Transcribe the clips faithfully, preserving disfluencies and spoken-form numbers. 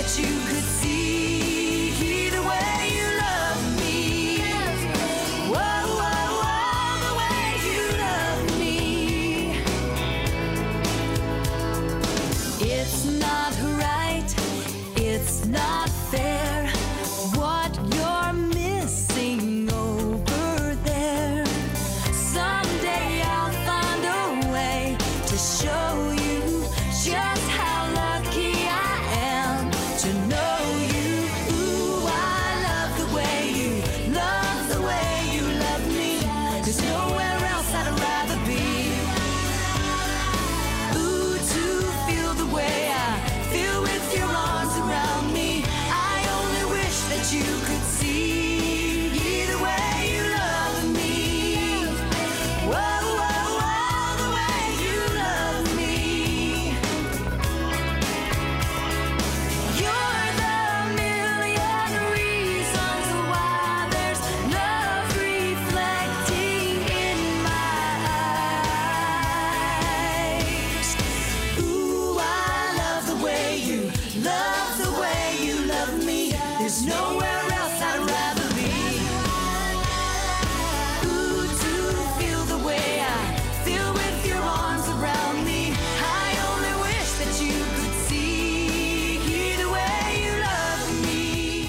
that you could see the way you love me. Whoa, whoa, whoa, the way you love me. It's not right, it's not fair, what you're missing over there. Someday I'll find a way to show you just how lucky I am to know you. Ooh, I love the way you love the way you love me. There's nowhere else I'd rather be. Ooh, to feel the way I feel with your arms around me. I only wish that you could see the way you love me. Whoa, whoa, whoa, the way you love me. You're the million reasons why there's love reflecting in my eyes. Ooh, I love the way you love the way you love me. There's nowhere else I'd rather be. Ooh, to feel the way I feel with your arms around me. I only wish that you could see the way you love me.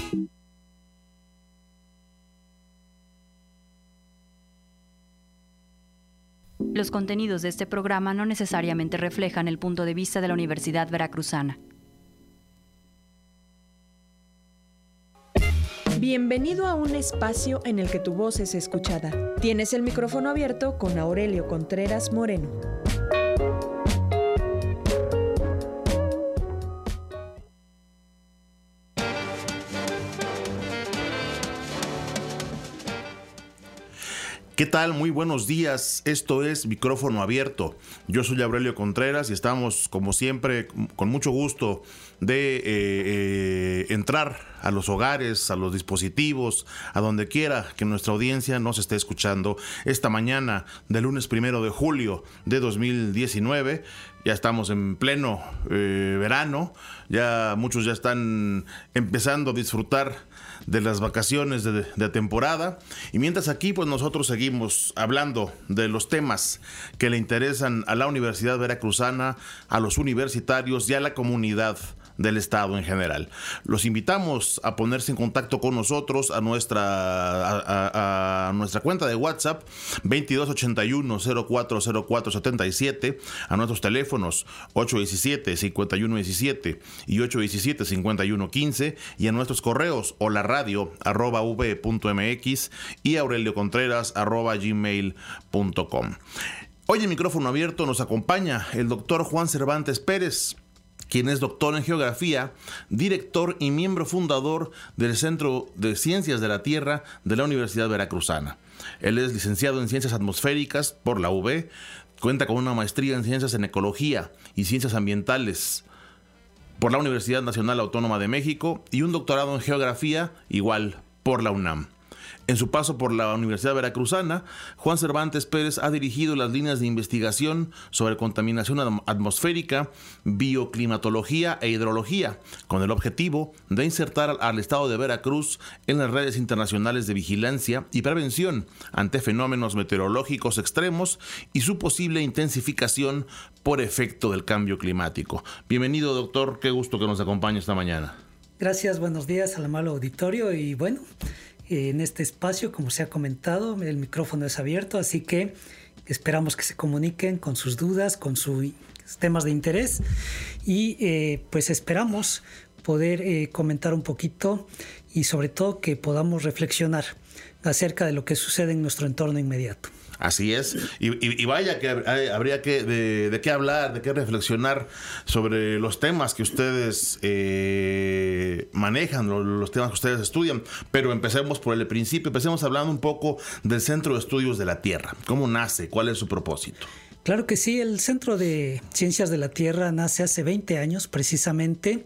Los contenidos de este programa no necesariamente reflejan el punto de vista de la Universidad Veracruzana. Bienvenido a un espacio en el que tu voz es escuchada. Tienes el micrófono abierto con Aurelio Contreras Moreno. ¿Qué tal? Muy buenos días. Esto es Micrófono Abierto. Yo soy Aurelio Contreras y estamos, como siempre, con mucho gusto de eh, eh, entrar a los hogares, a los dispositivos, a donde quiera que nuestra audiencia nos esté escuchando. Esta mañana del lunes primero de julio de dos mil diecinueve, ya estamos en pleno eh, verano, ya muchos ya están empezando a disfrutar de las vacaciones de, de temporada, y mientras aquí pues nosotros seguimos hablando de los temas que le interesan a la Universidad Veracruzana, a los universitarios y a la comunidad del estado en general. Los invitamos a ponerse en contacto con nosotros a nuestra a, a, a nuestra cuenta de WhatsApp veintidós ochenta y uno cero cuatro cero cuatro setenta y siete, a nuestros teléfonos ocho diecisiete cincuenta y uno diecisiete y ocho diecisiete cincuenta y uno quince, y a nuestros correos hola radio arroba v punto mx y aureliocontreras arroba gmail punto com. Hoy en Micrófono Abierto nos acompaña el doctor Juan Cervantes Pérez, quien es doctor en Geografía, director y miembro fundador del Centro de Ciencias de la Tierra de la Universidad Veracruzana. Él es licenciado en Ciencias Atmosféricas por la U V, cuenta con una maestría en Ciencias en Ecología y Ciencias Ambientales por la Universidad Nacional Autónoma de México y un doctorado en Geografía, igual por la UNAM. En su paso por la Universidad Veracruzana, Juan Cervantes Pérez ha dirigido las líneas de investigación sobre contaminación atmosférica, bioclimatología e hidrología, con el objetivo de insertar al estado de Veracruz en las redes internacionales de vigilancia y prevención ante fenómenos meteorológicos extremos y su posible intensificación por efecto del cambio climático. Bienvenido, doctor, qué gusto que nos acompañe esta mañana. Gracias, buenos días al amable auditorio y bueno, en este espacio, como se ha comentado, el micrófono es abierto, así que esperamos que se comuniquen con sus dudas, con sus temas de interés y eh, pues esperamos poder eh, comentar un poquito y sobre todo que podamos reflexionar acerca de lo que sucede en nuestro entorno inmediato. Así es, y, y, y vaya que habría que de, de qué hablar, de qué reflexionar sobre los temas que ustedes eh, manejan, los, los temas que ustedes estudian, pero empecemos por el principio, empecemos hablando un poco del Centro de Estudios de la Tierra. ¿Cómo nace? ¿Cuál es su propósito? Claro que sí, el Centro de Ciencias de la Tierra nace hace veinte años precisamente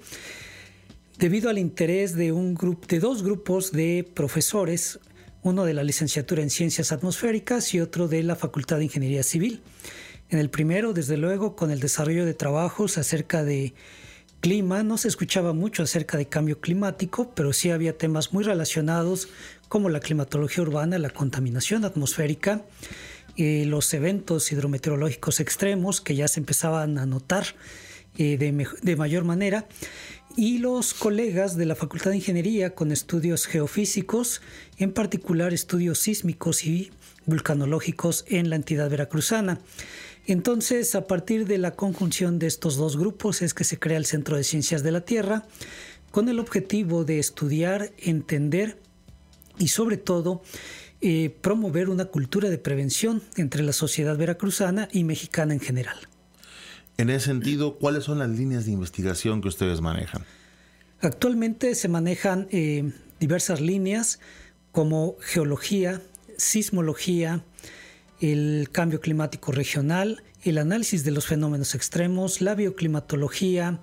debido al interés de, un grupo, de dos grupos de profesores, uno de la licenciatura en Ciencias Atmosféricas y otro de la Facultad de Ingeniería Civil. En el primero, desde luego, con el desarrollo de trabajos acerca de clima. No se escuchaba mucho acerca de cambio climático, pero sí había temas muy relacionados como la climatología urbana, la contaminación atmosférica, eh, los eventos hidrometeorológicos extremos que ya se empezaban a notar eh, de, me- de mayor manera, y los colegas de la Facultad de Ingeniería con estudios geofísicos, en particular estudios sísmicos y vulcanológicos en la entidad veracruzana. Entonces, a partir de la conjunción de estos dos grupos es que se crea el Centro de Ciencias de la Tierra, con el objetivo de estudiar, entender y sobre todo eh, promover una cultura de prevención entre la sociedad veracruzana y mexicana en general. En ese sentido, ¿cuáles son las líneas de investigación que ustedes manejan? Actualmente se manejan eh, diversas líneas como geología, sismología, el cambio climático regional, el análisis de los fenómenos extremos, la bioclimatología,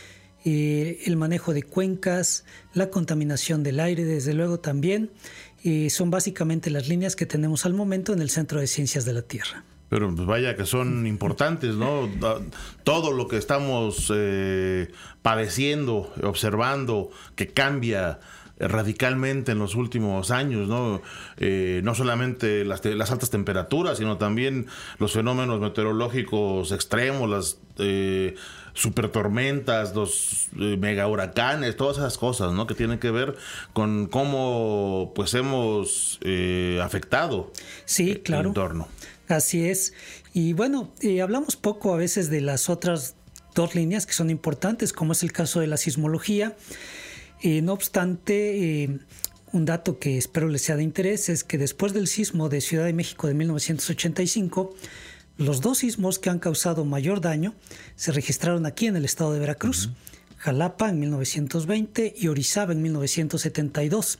eh, el manejo de cuencas, la contaminación del aire, desde luego también. Eh, son básicamente las líneas que tenemos al momento en el Centro de Ciencias de la Tierra. Pero pues vaya que son importantes, ¿no? Todo lo que estamos eh, padeciendo, observando, que cambia radicalmente en los últimos años, ¿no? Eh, no solamente las, te- las altas temperaturas, sino también los fenómenos meteorológicos extremos, las eh, supertormentas, los eh, mega huracanes, todas esas cosas, ¿no? Que tienen que ver con cómo pues hemos eh, afectado Sí, el claro. entorno. Así es. Y bueno, eh, hablamos poco a veces de las otras dos líneas que son importantes, como es el caso de la sismología. Eh, no obstante, eh, un dato que espero les sea de interés es que después del sismo de Ciudad de México de mil novecientos ochenta y cinco, los dos sismos que han causado mayor daño se registraron aquí en el estado de Veracruz, uh-huh. Jalapa en mil novecientos veinte y Orizaba en mil novecientos setenta y dos.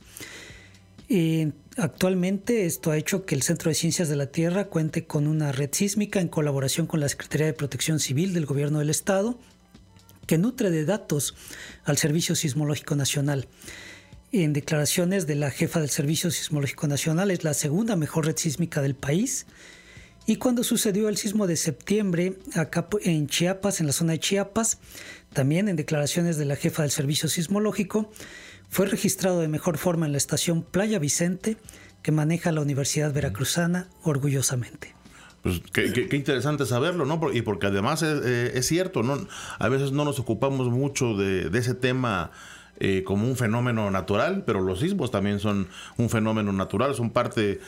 Eh, actualmente esto ha hecho que el Centro de Ciencias de la Tierra cuente con una red sísmica en colaboración con la Secretaría de Protección Civil del Gobierno del Estado, que nutre de datos al Servicio Sismológico Nacional. En declaraciones de la jefa del Servicio Sismológico Nacional, es la segunda mejor red sísmica del país. Y cuando sucedió el sismo de septiembre acá en Chiapas, en la zona de Chiapas, también en declaraciones de la jefa del Servicio Sismológico, fue registrado de mejor forma en la estación Playa Vicente, que maneja la Universidad Veracruzana orgullosamente. Pues qué, qué, qué interesante saberlo, ¿no? Y porque además es, eh, es cierto, ¿no? A veces no nos ocupamos mucho de, de ese tema eh, como un fenómeno natural, pero los sismos también son un fenómeno natural, son parte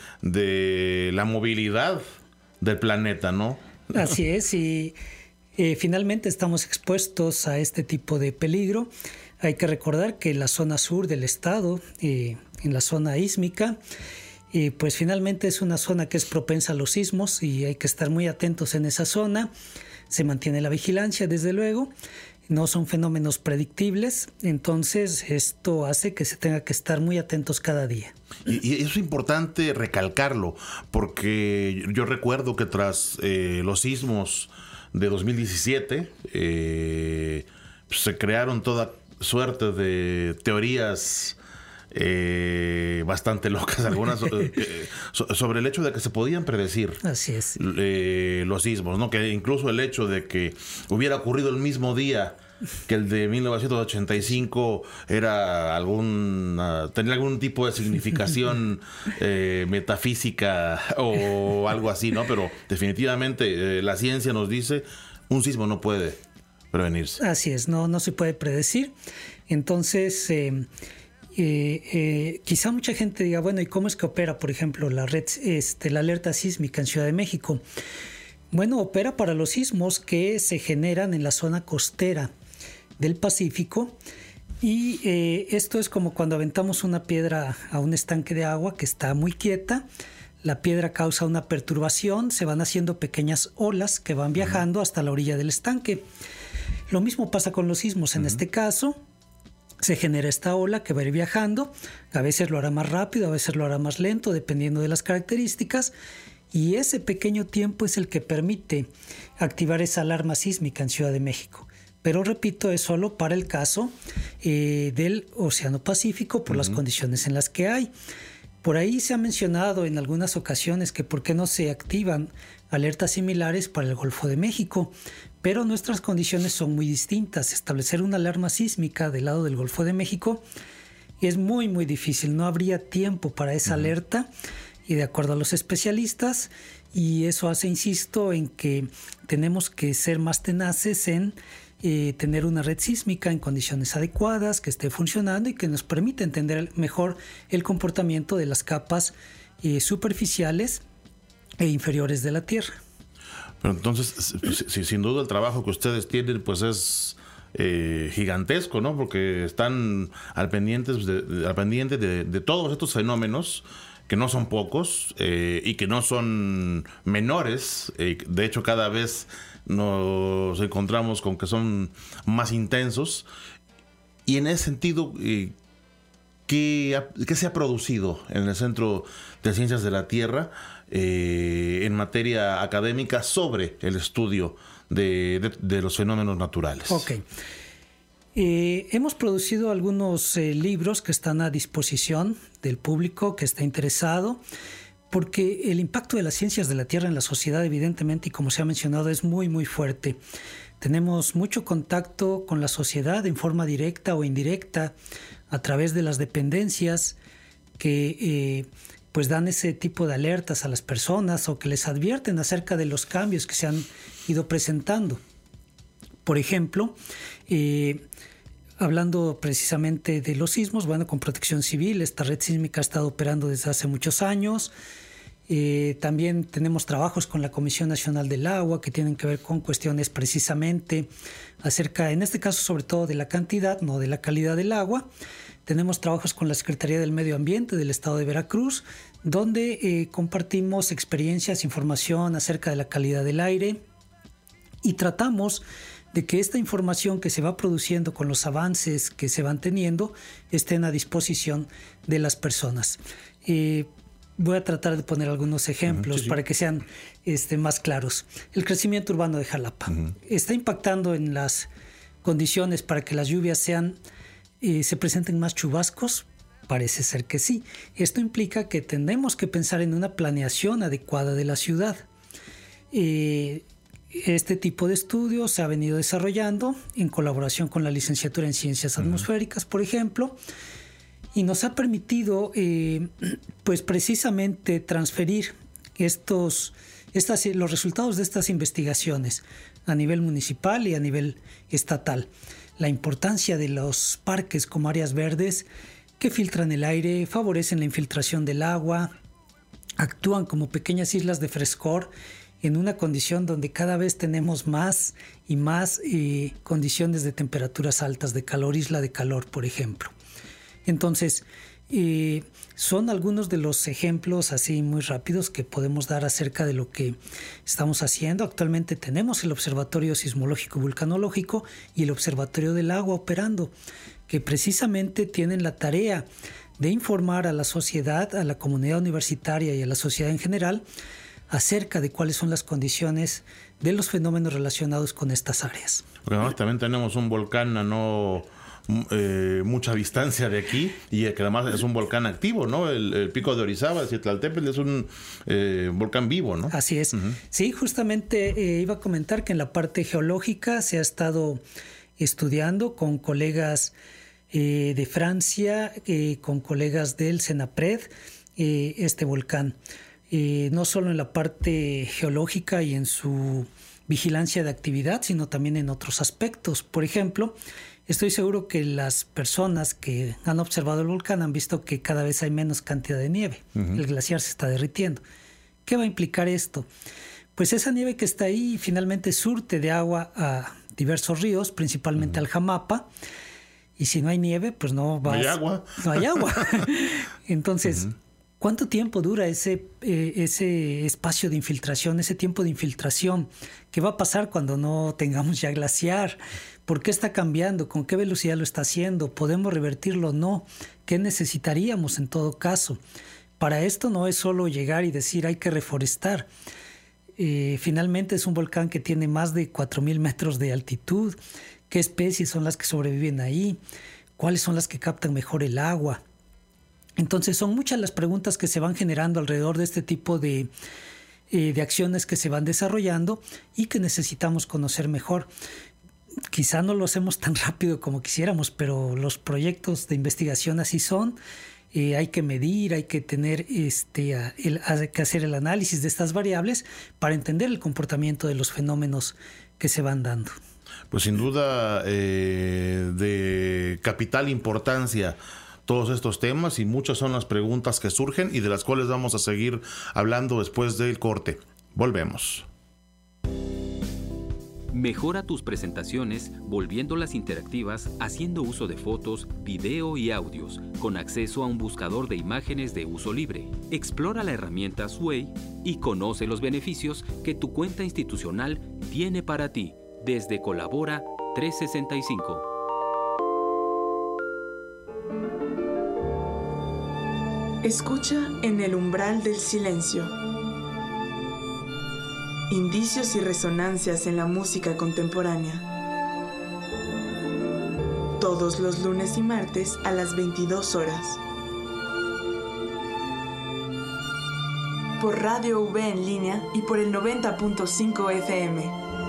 de la movilidad del planeta, ¿no? Así es, y eh, finalmente estamos expuestos a este tipo de peligro. Hay que recordar que en la zona sur del estado, eh, en la zona ísmica, y pues finalmente es una zona que es propensa a los sismos y hay que estar muy atentos en esa zona. Se mantiene la vigilancia, desde luego. No son fenómenos predictibles, entonces esto hace que se tenga que estar muy atentos cada día. Y, y eso es importante recalcarlo, porque yo recuerdo que tras eh, los sismos de dos mil diecisiete eh, pues se crearon toda suerte de teorías Eh, bastante locas algunas eh, so, sobre el hecho de que se podían predecir Así es. eh, los sismos, ¿no? Que incluso el hecho de que hubiera ocurrido el mismo día que el de mil novecientos ochenta y cinco era algún uh, tenía algún tipo de significación eh, metafísica o algo así, ¿no? Pero definitivamente eh, la ciencia nos dice un sismo no puede prevenirse. Así es, no, no se puede predecir. Entonces eh, Eh, eh, quizá mucha gente diga, bueno, ¿y cómo es que opera, por ejemplo, la red, este, la alerta sísmica en Ciudad de México? Bueno, opera para los sismos que se generan en la zona costera del Pacífico y eh, esto es como cuando aventamos una piedra a un estanque de agua que está muy quieta. La piedra causa una perturbación, se van haciendo pequeñas olas que van viajando hasta la orilla del estanque. Lo mismo pasa con los sismos en uh-huh. este caso. Se genera esta ola que va a ir viajando, a veces lo hará más rápido, a veces lo hará más lento, dependiendo de las características, y ese pequeño tiempo es el que permite activar esa alarma sísmica en Ciudad de México. Pero repito, es solo para el caso eh, del Océano Pacífico por uh-huh. las condiciones en las que hay. Por ahí se ha mencionado en algunas ocasiones que por qué no se activan alertas similares para el Golfo de México, pero nuestras condiciones son muy distintas. Establecer una alarma sísmica del lado del Golfo de México es muy, muy difícil. No habría tiempo para esa uh-huh. alerta, y de acuerdo a los especialistas, y eso hace, insisto, en que tenemos que ser más tenaces en eh, tener una red sísmica en condiciones adecuadas, que esté funcionando y que nos permita entender mejor el comportamiento de las capas eh, superficiales e inferiores de la Tierra. Pero entonces, si, sin duda el trabajo que ustedes tienen pues es eh, gigantesco, ¿no? Porque están al pendiente de, al pendiente de, de todos estos fenómenos, que no son pocos eh, y que no son menores. Eh, de hecho, cada vez nos encontramos con que son más intensos. Y en ese sentido, eh, ¿qué, ¿qué se ha producido en el Centro de Ciencias de la Tierra eh, en materia académica sobre el estudio de, de, de los fenómenos naturales? Ok. Eh, hemos producido algunos eh, libros que están a disposición del público que está interesado, porque el impacto de las ciencias de la Tierra en la sociedad, evidentemente, y como se ha mencionado, es muy, muy fuerte. Tenemos mucho contacto con la sociedad en forma directa o indirecta a través de las dependencias que eh, pues dan ese tipo de alertas a las personas o que les advierten acerca de los cambios que se han ido presentando. Por ejemplo, eh, hablando precisamente de los sismos, bueno, con Protección Civil, esta red sísmica ha estado operando desde hace muchos años. Eh, también tenemos trabajos con la Comisión Nacional del Agua que tienen que ver con cuestiones precisamente acerca, en este caso sobre todo de la cantidad, no de la calidad del agua. Tenemos trabajos con la Secretaría del Medio Ambiente del Estado de Veracruz, donde eh, compartimos experiencias, información acerca de la calidad del aire y tratamos de que esta información que se va produciendo con los avances que se van teniendo estén a disposición de las personas. Eh, voy a tratar de poner algunos ejemplos uh-huh, sí, sí. para que sean este, más claros. El crecimiento urbano de Jalapa uh-huh. está impactando en las condiciones para que las lluvias sean, eh, se presenten más chubascos. Parece ser que sí. Esto implica que tenemos que pensar en una planeación adecuada de la ciudad. Eh, Este tipo de estudios se ha venido desarrollando en colaboración con la licenciatura en Ciencias Atmosféricas, por ejemplo, y nos ha permitido eh, pues precisamente transferir estos, estas, los resultados de estas investigaciones a nivel municipal y a nivel estatal. La importancia de los parques como áreas verdes que filtran el aire, favorecen la infiltración del agua, actúan como pequeñas islas de frescor en una condición donde cada vez tenemos más y más eh, condiciones de temperaturas altas, de calor, isla de calor, por ejemplo. Entonces, eh, son algunos de los ejemplos así muy rápidos que podemos dar acerca de lo que estamos haciendo. Actualmente tenemos el Observatorio Sismológico y Vulcanológico y el Observatorio del Agua operando, que precisamente tienen la tarea de informar a la sociedad, a la comunidad universitaria y a la sociedad en general acerca de cuáles son las condiciones de los fenómenos relacionados con estas áreas. Porque además también tenemos un volcán a no eh, mucha distancia de aquí y que además es un volcán activo, ¿no? El, el Pico de Orizaba, el Citlaltépetl, es un eh, volcán vivo, ¿no? Así es. Uh-huh. Sí, justamente eh, iba a comentar que en la parte geológica se ha estado estudiando con colegas eh, de Francia, eh, con colegas del CENAPRED, eh, este volcán. Eh, no solo en la parte geológica y en su vigilancia de actividad, sino también en otros aspectos. Por ejemplo, estoy seguro que las personas que han observado el volcán han visto que cada vez hay menos cantidad de nieve. Uh-huh. El glaciar se está derritiendo. ¿Qué va a implicar esto? Pues esa nieve que está ahí finalmente surte de agua a diversos ríos, principalmente uh-huh. al Jamapa, y si no hay nieve, pues no va. No hay agua. No hay agua. Entonces, uh-huh. ¿cuánto tiempo dura ese, eh, ese espacio de infiltración, ese tiempo de infiltración? ¿Qué va a pasar cuando no tengamos ya glaciar? ¿Por qué está cambiando? ¿Con qué velocidad lo está haciendo? ¿Podemos revertirlo o no? ¿Qué necesitaríamos en todo caso? Para esto no es solo llegar y decir hay que reforestar. Eh, finalmente es un volcán que tiene más de cuatro mil metros de altitud. ¿Qué especies son las que sobreviven ahí? ¿Cuáles son las que captan mejor el agua? Entonces son muchas las preguntas que se van generando alrededor de este tipo de eh, de acciones que se van desarrollando y que necesitamos conocer mejor. Quizá no lo hacemos tan rápido como quisiéramos, pero los proyectos de investigación así son. Eh, hay que medir, hay que tener este, el, hay que hacer el análisis de estas variables para entender el comportamiento de los fenómenos que se van dando. Pues sin duda eh, de capital importancia todos estos temas, y muchas son las preguntas que surgen y de las cuales vamos a seguir hablando después del corte. Volvemos. Mejora tus presentaciones volviéndolas interactivas haciendo uso de fotos, video y audios con acceso a un buscador de imágenes de uso libre. Explora la herramienta Sway y conoce los beneficios que tu cuenta institucional tiene para ti desde Colabora trescientos sesenta y cinco. Escucha en el umbral del silencio. Indicios y resonancias en la música contemporánea. Todos los lunes y martes a las veintidós horas. Por Radio V en línea y por el noventa punto cinco F M.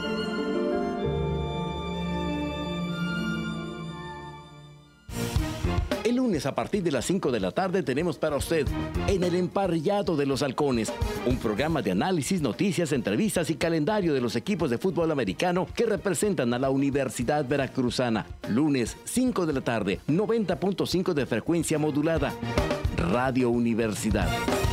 El lunes a partir de las cinco de la tarde tenemos para usted En el Emparrillado de los Halcones, un programa de análisis, noticias, entrevistas y calendario de los equipos de fútbol americano que representan a la Universidad Veracruzana. Lunes, cinco de la tarde, noventa punto cinco de frecuencia modulada. Radio Universidad.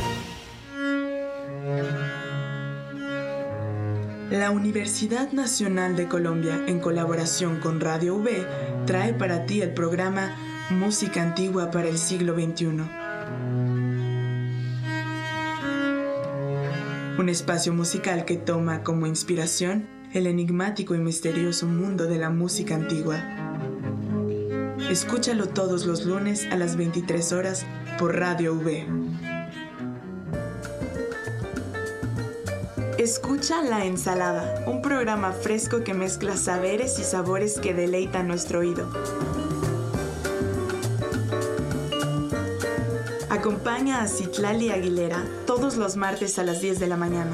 La Universidad Nacional de Colombia, en colaboración con Radio V, trae para ti el programa Música Antigua para el siglo veintiuno. Un espacio musical que toma como inspiración el enigmático y misterioso mundo de la música antigua. Escúchalo todos los lunes a las veintitrés horas por Radio V. Escucha La Ensalada, un programa fresco que mezcla saberes y sabores que deleitan nuestro oído. Acompaña a Citlali Aguilera todos los martes a las diez de la mañana.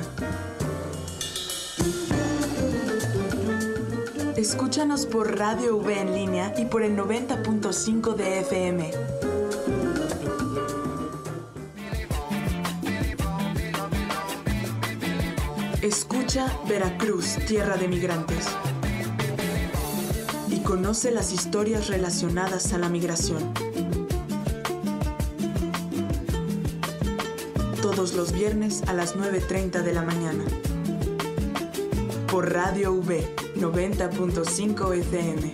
Escúchanos por Radio V en línea y por el noventa punto cinco de F M. Escucha Veracruz, tierra de migrantes. Y conoce las historias relacionadas a la migración. Todos los viernes a las nueve treinta de la mañana. Por Radio V, noventa punto cinco F M.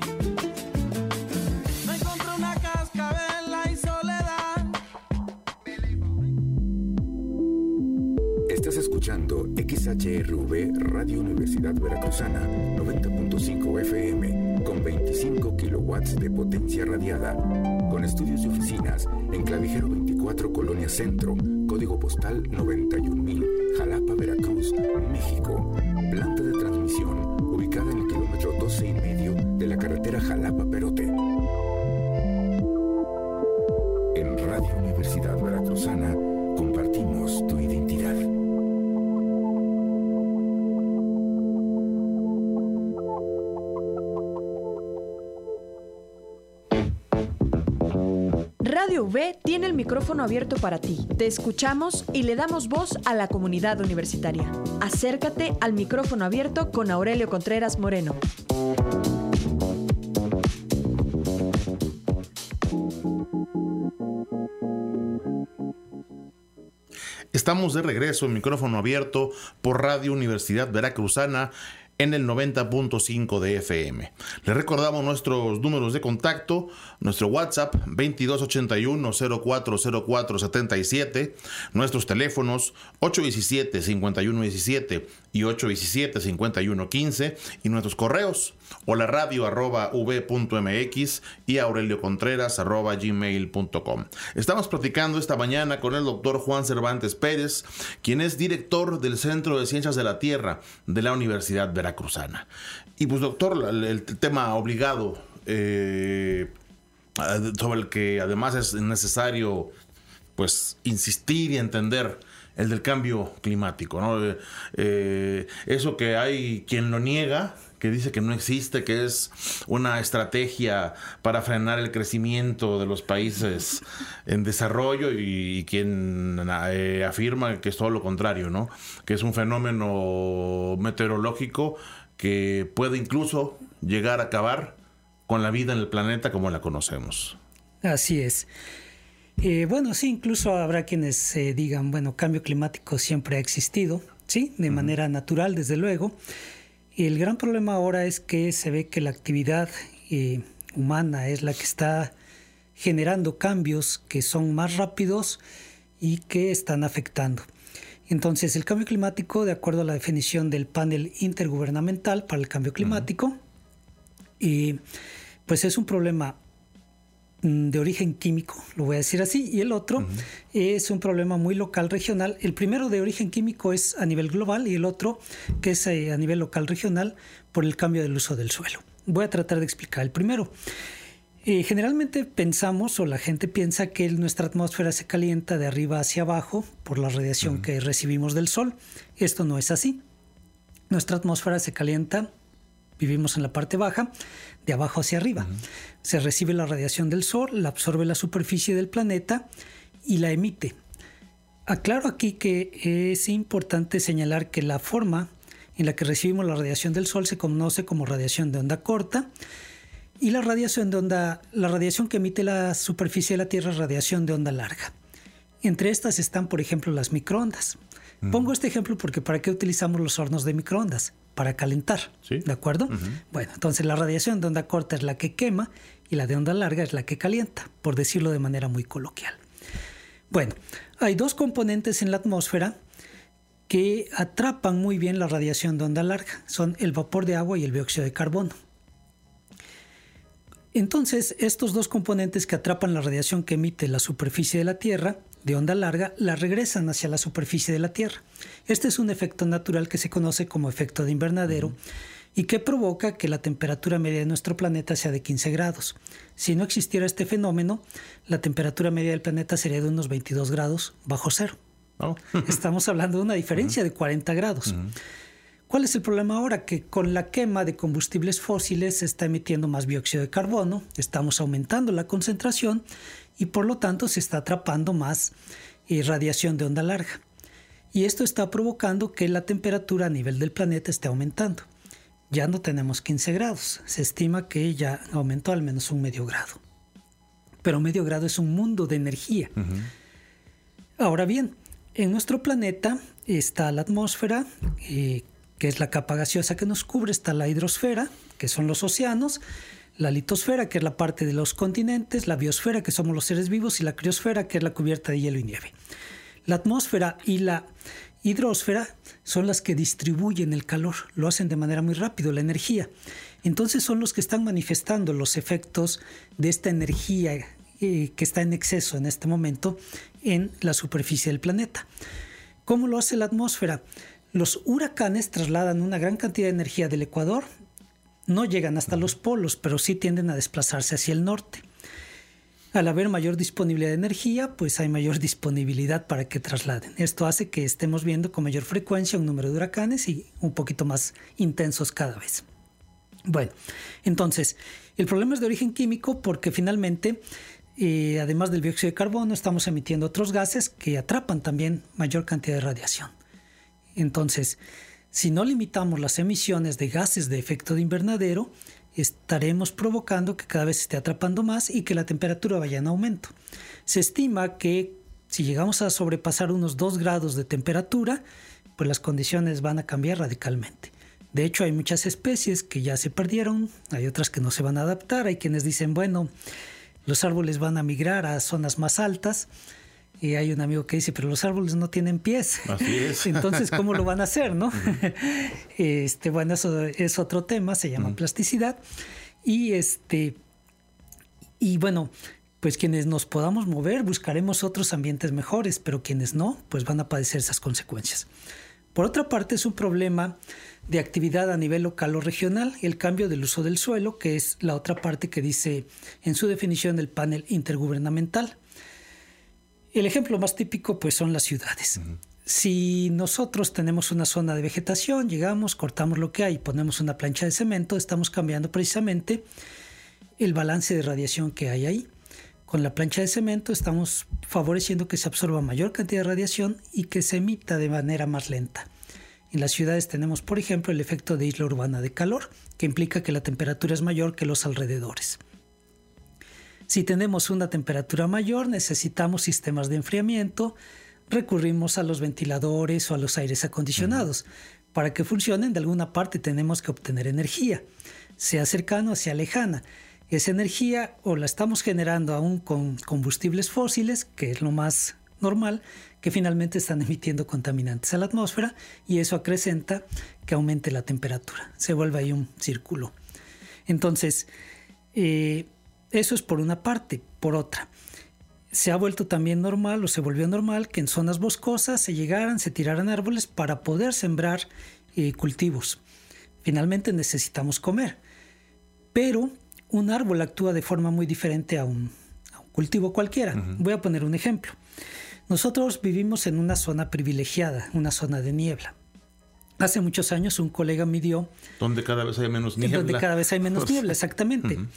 Estás escuchando X H R V Radio Universidad Veracruzana, noventa punto cinco F M, con veinticinco kilowatts de potencia radiada, con estudios y oficinas en Clavijero veinticuatro, Colonia Centro, código postal noventa y un mil, Jalapa, Veracruz, México. Planta de transmisión ubicada en el kilómetro doce y medio de la carretera Jalapa-Perote. En Radio Universidad Veracruzana compartimos tu identidad. Radio V tiene el micrófono abierto para ti. Te escuchamos y le damos voz a la comunidad universitaria. Acércate al micrófono abierto con Aurelio Contreras Moreno. Estamos de regreso en micrófono abierto por Radio Universidad Veracruzana en el noventa punto cinco de F M. Les recordamos nuestros números de contacto, nuestro WhatsApp veintidós ochenta y uno cero cuatro cero cuatro setenta y siete, nuestros teléfonos ocho diecisiete cincuenta y uno diecisiete y ocho diecisiete cincuenta y uno quince, y nuestros correos holaradio arroba v punto m x y aureliocontreras arroba gmail punto com. Estamos platicando esta mañana con el doctor Juan Cervantes Pérez, quien es director del Centro de Ciencias de la Tierra de la Universidad Veracruzana. Y pues, doctor, el, el tema obligado eh, sobre el que además es necesario pues insistir y entender el del cambio climático, ¿no? Eh, eh, eso que hay quien lo niega, que dice que no existe, que es una estrategia para frenar el crecimiento de los países en desarrollo, y, y quien eh, afirma que es todo lo contrario, ¿no? Que es un fenómeno meteorológico que puede incluso llegar a acabar con la vida en el planeta como la conocemos. Así es. Eh, bueno, sí, incluso habrá quienes eh, digan, bueno, cambio climático siempre ha existido, sí, de uh-huh. manera natural, desde luego. El gran problema ahora es que se ve que la actividad eh, humana es la que está generando cambios que son más rápidos y que están afectando. Entonces, el cambio climático, de acuerdo a la definición del Panel Intergubernamental para el Cambio Climático, uh-huh. eh, pues es un problema de origen químico, lo voy a decir así, y el otro uh-huh. es un problema muy local, regional. El primero de origen químico es a nivel global y el otro, que es a nivel local, regional, por el cambio del uso del suelo. Voy a tratar de explicar el primero. Eh, generalmente pensamos, o la gente piensa, que nuestra atmósfera se calienta de arriba hacia abajo por la radiación uh-huh. que recibimos del sol. Esto no es así. Nuestra atmósfera se calienta, vivimos en la parte baja, de abajo hacia arriba. Uh-huh. Se recibe la radiación del sol, la absorbe la superficie del planeta y la emite. Aclaro aquí que es importante señalar que la forma en la que recibimos la radiación del sol se conoce como radiación de onda corta, y la radiación de onda, la radiación que emite la superficie de la Tierra es radiación de onda larga. Entre estas están, por ejemplo, las microondas. Uh-huh. Pongo este ejemplo porque ¿para qué utilizamos los hornos de microondas? Para calentar, ¿sí? ¿De acuerdo? Uh-huh. Bueno, entonces la radiación de onda corta es la que quema y la de onda larga es la que calienta, por decirlo de manera muy coloquial. Bueno, hay dos componentes en la atmósfera que atrapan muy bien la radiación de onda larga. Son el vapor de agua y el dióxido de carbono. Entonces, estos dos componentes que atrapan la radiación que emite la superficie de la Tierra de onda larga, la regresan hacia la superficie de la Tierra. Este es un efecto natural que se conoce como efecto de invernadero uh-huh. y que provoca que la temperatura media de nuestro planeta sea de quince grados. Si no existiera este fenómeno, la temperatura media del planeta sería de unos veintidós grados bajo cero. Oh. Estamos hablando de una diferencia uh-huh. de cuarenta grados. Uh-huh. ¿Cuál es el problema ahora? Que con la quema de combustibles fósiles se está emitiendo más dióxido de carbono, estamos aumentando la concentración y por lo tanto se está atrapando más eh, radiación de onda larga. Y esto está provocando que la temperatura a nivel del planeta esté aumentando. Ya no tenemos quince grados, se estima que ya aumentó al menos un medio grado. Pero medio grado es un mundo de energía. Uh-huh. Ahora bien, en nuestro planeta está la atmósfera, eh, que es la capa gaseosa que nos cubre, está la hidrosfera, que son los océanos, la litosfera, que es la parte de los continentes, la biosfera, que somos los seres vivos, y la criosfera, que es la cubierta de hielo y nieve. La atmósfera y la hidrosfera son las que distribuyen el calor, lo hacen de manera muy rápida, la energía. Entonces son los que están manifestando los efectos de esta energía eh, que está en exceso en este momento en la superficie del planeta. ¿Cómo lo hace la atmósfera? Los huracanes trasladan una gran cantidad de energía del Ecuador, no llegan hasta los polos, pero sí tienden a desplazarse hacia el norte. Al haber mayor disponibilidad de energía, pues hay mayor disponibilidad para que trasladen. Esto hace que estemos viendo con mayor frecuencia un número de huracanes y un poquito más intensos cada vez. Bueno, entonces, el problema es de origen químico porque finalmente, eh, además del dióxido de carbono, estamos emitiendo otros gases que atrapan también mayor cantidad de radiación. Entonces, si no limitamos las emisiones de gases de efecto de invernadero, estaremos provocando que cada vez se esté atrapando más y que la temperatura vaya en aumento. Se estima que si llegamos a sobrepasar unos dos grados de temperatura, pues las condiciones van a cambiar radicalmente. De hecho, hay muchas especies que ya se perdieron, hay otras que no se van a adaptar, hay quienes dicen, bueno, los árboles van a migrar a zonas más altas. Y hay un amigo que dice, pero los árboles no tienen pies. Así es. Entonces, ¿cómo lo van a hacer, no? Uh-huh. Este, bueno, eso es otro tema, se llama uh-huh. plasticidad. Y, este, y bueno, pues quienes nos podamos mover, buscaremos otros ambientes mejores, pero quienes no, pues van a padecer esas consecuencias. Por otra parte, es un problema de actividad a nivel local o regional, el cambio del uso del suelo, que es la otra parte que dice en su definición el panel intergubernamental. El ejemplo más típico pues son las ciudades. Uh-huh. Si nosotros tenemos una zona de vegetación, llegamos, cortamos lo que hay, ponemos una plancha de cemento, estamos cambiando precisamente el balance de radiación que hay ahí. Con la plancha de cemento estamos favoreciendo que se absorba mayor cantidad de radiación y que se emita de manera más lenta. En las ciudades tenemos, por ejemplo, el efecto de isla urbana de calor, que implica que la temperatura es mayor que los alrededores. Si tenemos una temperatura mayor, necesitamos sistemas de enfriamiento, recurrimos a los ventiladores o a los aires acondicionados. Uh-huh. Para que funcionen, de alguna parte tenemos que obtener energía, sea cercana o sea lejana. Esa energía o la estamos generando aún con combustibles fósiles, que es lo más normal, que finalmente están emitiendo contaminantes a la atmósfera y eso acrecenta que aumente la temperatura. Se vuelve ahí un círculo. Entonces, eh, eso es por una parte. Por otra, se ha vuelto también normal o se volvió normal que en zonas boscosas se llegaran, se tiraran árboles para poder sembrar eh, cultivos. Finalmente necesitamos comer, pero un árbol actúa de forma muy diferente a un, a un cultivo cualquiera. Uh-huh. Voy a poner un ejemplo. Nosotros vivimos en una zona privilegiada, una zona de niebla. Hace muchos años un colega midió... Donde cada vez hay menos niebla. Donde cada vez hay menos pues, niebla, exactamente. Uh-huh.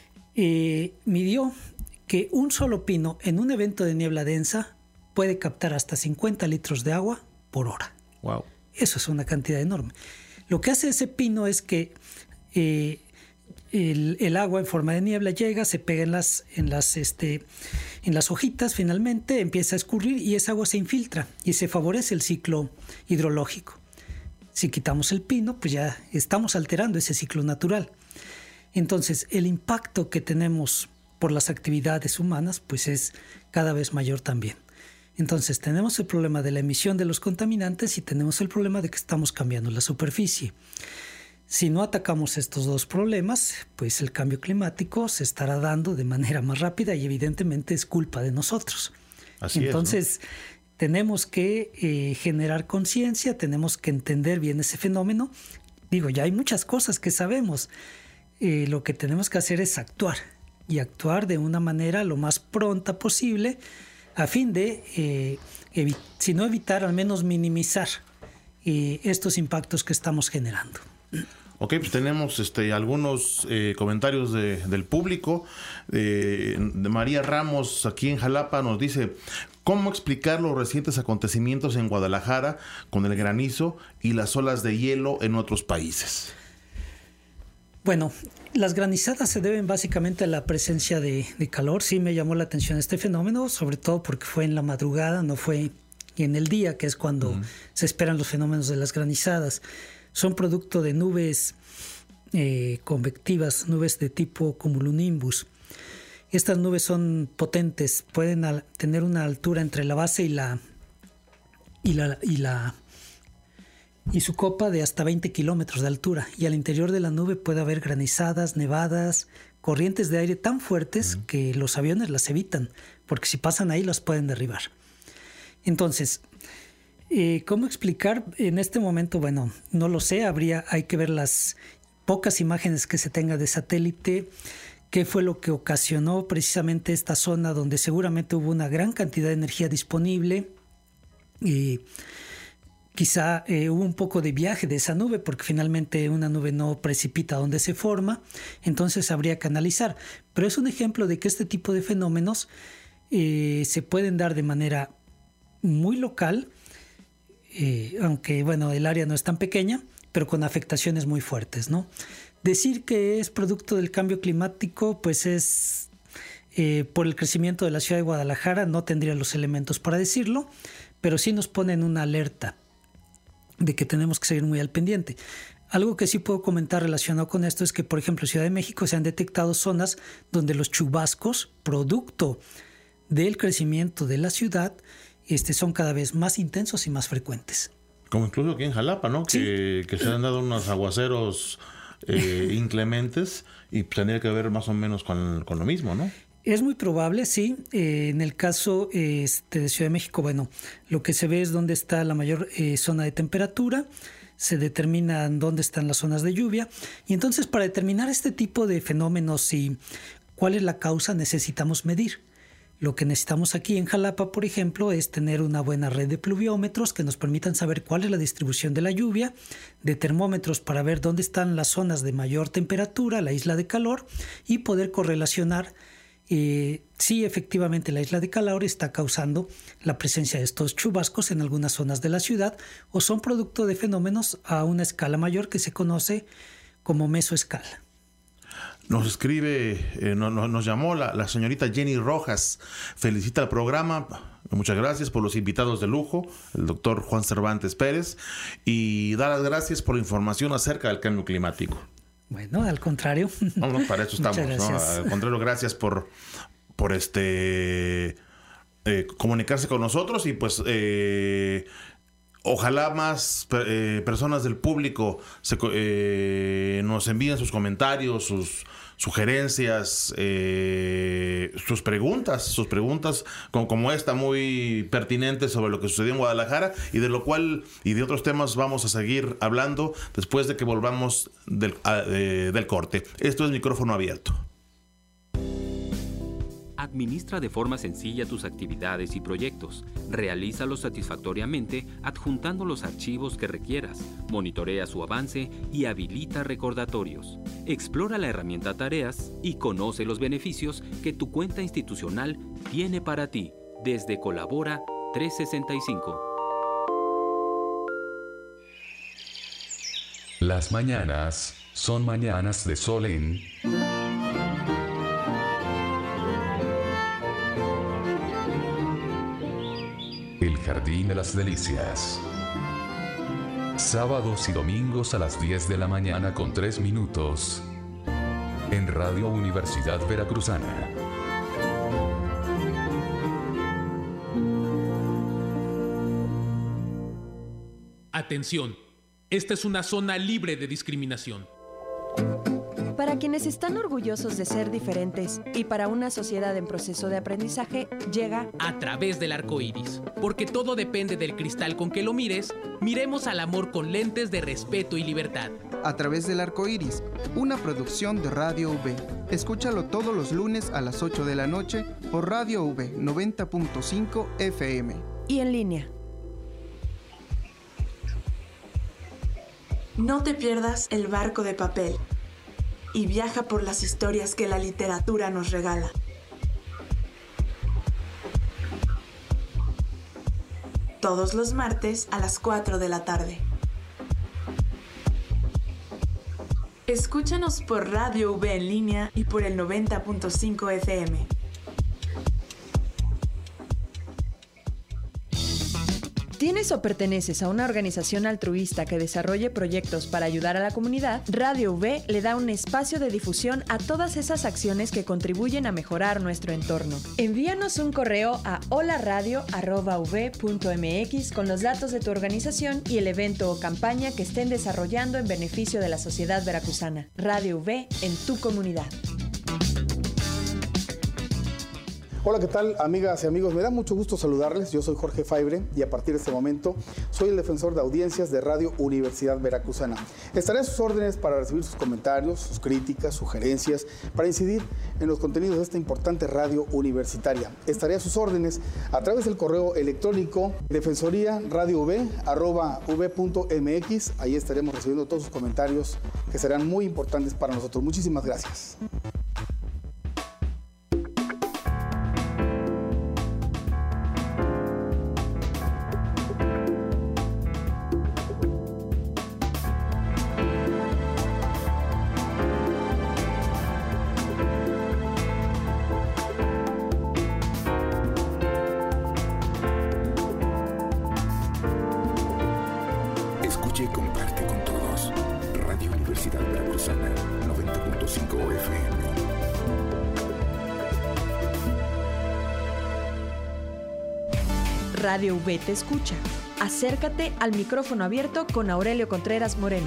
eh, midió que un solo pino en un evento de niebla densa puede captar hasta cincuenta litros de agua por hora. Wow. Eso es una cantidad enorme. Lo que hace ese pino es que eh, el, el agua en forma de niebla llega, se pega en las, en, las, este, en las hojitas, finalmente empieza a escurrir y esa agua se infiltra y se favorece el ciclo hidrológico. Si quitamos el pino, pues ya estamos alterando ese ciclo natural. Entonces, el impacto que tenemos por las actividades humanas, pues es cada vez mayor también. Entonces, tenemos el problema de la emisión de los contaminantes y tenemos el problema de que estamos cambiando la superficie. Si no atacamos estos dos problemas, pues el cambio climático se estará dando de manera más rápida y evidentemente es culpa de nosotros. Así Entonces, es, ¿no? tenemos que eh, generar conciencia, tenemos que entender bien ese fenómeno. Digo, ya hay muchas cosas que sabemos. Eh, lo que tenemos que hacer es actuar y actuar de una manera lo más pronta posible a fin de, eh, evi- si no evitar, al menos minimizar eh, estos impactos que estamos generando. Ok, pues tenemos este, algunos eh, comentarios de, del público. Eh, de María Ramos, aquí en Jalapa, nos dice: ¿cómo explicar los recientes acontecimientos en Guadalajara con el granizo y las olas de hielo en otros países? Bueno, las granizadas se deben básicamente a la presencia de, de calor. Sí me llamó la atención este fenómeno, sobre todo porque fue en la madrugada, no fue en el día, que es cuando uh-huh. se esperan los fenómenos de las granizadas. Son producto de nubes eh, convectivas, nubes de tipo cumulonimbus. Estas nubes son potentes, pueden al, tener una altura entre la base y la y la y la y su copa de hasta veinte kilómetros de altura, y al interior de la nube puede haber granizadas, nevadas, corrientes de aire tan fuertes uh-huh. que los aviones las evitan, porque si pasan ahí las pueden derribar. Entonces, eh, ¿cómo explicar en este momento? Bueno, no lo sé, habría, hay que ver las pocas imágenes que se tenga de satélite, qué fue lo que ocasionó precisamente esta zona donde seguramente hubo una gran cantidad de energía disponible y quizá eh, hubo un poco de viaje de esa nube, porque finalmente una nube no precipita donde se forma, entonces habría que analizar. Pero es un ejemplo de que este tipo de fenómenos eh, se pueden dar de manera muy local, eh, aunque bueno, el área no es tan pequeña, pero con afectaciones muy fuertes, ¿no? Decir que es producto del cambio climático, pues es eh, por el crecimiento de la ciudad de Guadalajara, no tendría los elementos para decirlo, pero sí nos pone en una alerta de que tenemos que seguir muy al pendiente. Algo que sí puedo comentar relacionado con esto es que, por ejemplo, en Ciudad de México se han detectado zonas donde los chubascos, producto del crecimiento de la ciudad, este, son cada vez más intensos y más frecuentes. Como incluso aquí en Jalapa, ¿no? Sí. Que, que se han dado unos aguaceros eh, inclementes y tendría que ver más o menos con, con lo mismo, ¿no? Es muy probable, sí. Eh, en el caso este, de Ciudad de México, bueno, lo que se ve es dónde está la mayor eh, zona de temperatura, se determina dónde están las zonas de lluvia, y entonces para determinar este tipo de fenómenos y cuál es la causa necesitamos medir. Lo que necesitamos aquí en Jalapa, por ejemplo, es tener una buena red de pluviómetros que nos permitan saber cuál es la distribución de la lluvia, de termómetros para ver dónde están las zonas de mayor temperatura, la isla de calor, y poder correlacionar eh, si efectivamente la isla de calor está causando la presencia de estos chubascos en algunas zonas de la ciudad o son producto de fenómenos a una escala mayor que se conoce como mesoescala. Nos escribe, eh, no, no, nos llamó la, la señorita Jenny Rojas, felicita el programa, muchas gracias por los invitados de lujo, el doctor Juan Cervantes Pérez, y da las gracias por la información acerca del cambio climático. Bueno, al contrario. No, no, para eso estamos, ¿no? Al contrario, gracias por, por este eh, comunicarse con nosotros y pues... Eh, Ojalá más eh, personas del público se, eh, nos envíen sus comentarios, sus sugerencias, eh, sus preguntas, sus preguntas como, como esta muy pertinente sobre lo que sucedió en Guadalajara y de lo cual y de otros temas vamos a seguir hablando después de que volvamos del, a, eh, del corte. Esto es Micrófono Abierto. Administra de forma sencilla tus actividades y proyectos. Realízalos satisfactoriamente adjuntando los archivos que requieras. Monitorea su avance y habilita recordatorios. Explora la herramienta Tareas y conoce los beneficios que tu cuenta institucional tiene para ti desde Colabora trescientos sesenta y cinco. Las mañanas son mañanas de sol en... El Jardín de las Delicias. Sábados y domingos a las diez de la mañana con tres minutos. En Radio Universidad Veracruzana. Atención, esta es una zona libre de discriminación. Para quienes están orgullosos de ser diferentes y para una sociedad en proceso de aprendizaje, llega A través del arco iris. Porque todo depende del cristal con que lo mires, miremos al amor con lentes de respeto y libertad. A través del arco iris, una producción de Radio V. Escúchalo todos los lunes a las ocho de la noche por Radio V noventa punto cinco F M. Y en línea. No te pierdas El barco de papel y viaja por las historias que la literatura nos regala. Todos los martes a las cuatro de la tarde. Escúchanos por Radio V en línea y por el noventa punto cinco F M. ¿Tienes o perteneces a una organización altruista que desarrolle proyectos para ayudar a la comunidad? Radio V le da un espacio de difusión a todas esas acciones que contribuyen a mejorar nuestro entorno. Envíanos un correo a hola radio arroba v punto m x con los datos de tu organización y el evento o campaña que estén desarrollando en beneficio de la sociedad veracruzana. Radio V en tu comunidad. Hola, ¿qué tal, amigas y amigos? Me da mucho gusto saludarles. Yo soy Jorge Faibre y a partir de este momento soy el defensor de audiencias de Radio Universidad Veracruzana. Estaré a sus órdenes para recibir sus comentarios, sus críticas, sugerencias, para incidir en los contenidos de esta importante radio universitaria. Estaré a sus órdenes a través del correo electrónico defensoría radio v arroba v punto m x. Ahí estaremos recibiendo todos sus comentarios que serán muy importantes para nosotros. Muchísimas gracias. Escuche y comparte con todos. Radio Universidad Veracruzana, noventa punto cinco F M. Radio V te escucha. Acércate al micrófono abierto con Aurelio Contreras Moreno.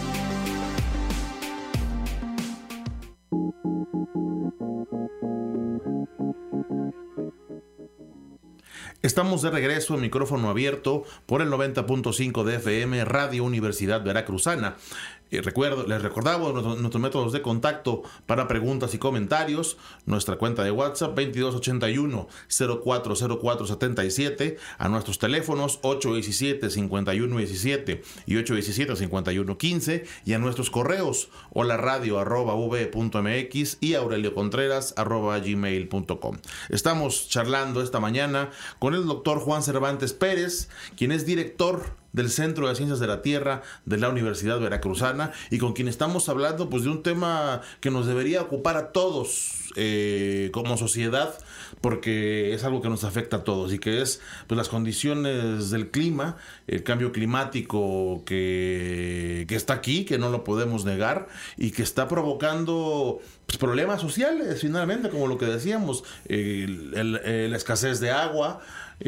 Estamos de regreso en Micrófono Abierto por el noventa punto cinco de F M, Radio Universidad Veracruzana. Y recuerdo, les recordamos nuestros, nuestros métodos de contacto para preguntas y comentarios. Nuestra cuenta de WhatsApp veintidós ochenta y uno, cero cuatro cero cuatro setenta y siete. A nuestros teléfonos ocho diecisiete, cincuenta y uno diecisiete y ocho diecisiete, cincuenta y uno quince. Y a nuestros correos holaradio arroba v punto mx y aureliocontreras arroba gmail punto com. Estamos charlando esta mañana con el doctor Juan Cervantes Pérez, quien es director del Centro de Ciencias de la Tierra de la Universidad Veracruzana, y con quien estamos hablando pues de un tema que nos debería ocupar a todos eh, como sociedad, porque es algo que nos afecta a todos, y que es pues las condiciones del clima, el cambio climático que, que está aquí, que no lo podemos negar, y que está provocando pues, problemas sociales finalmente, como lo que decíamos, el, el, el, la escasez de agua,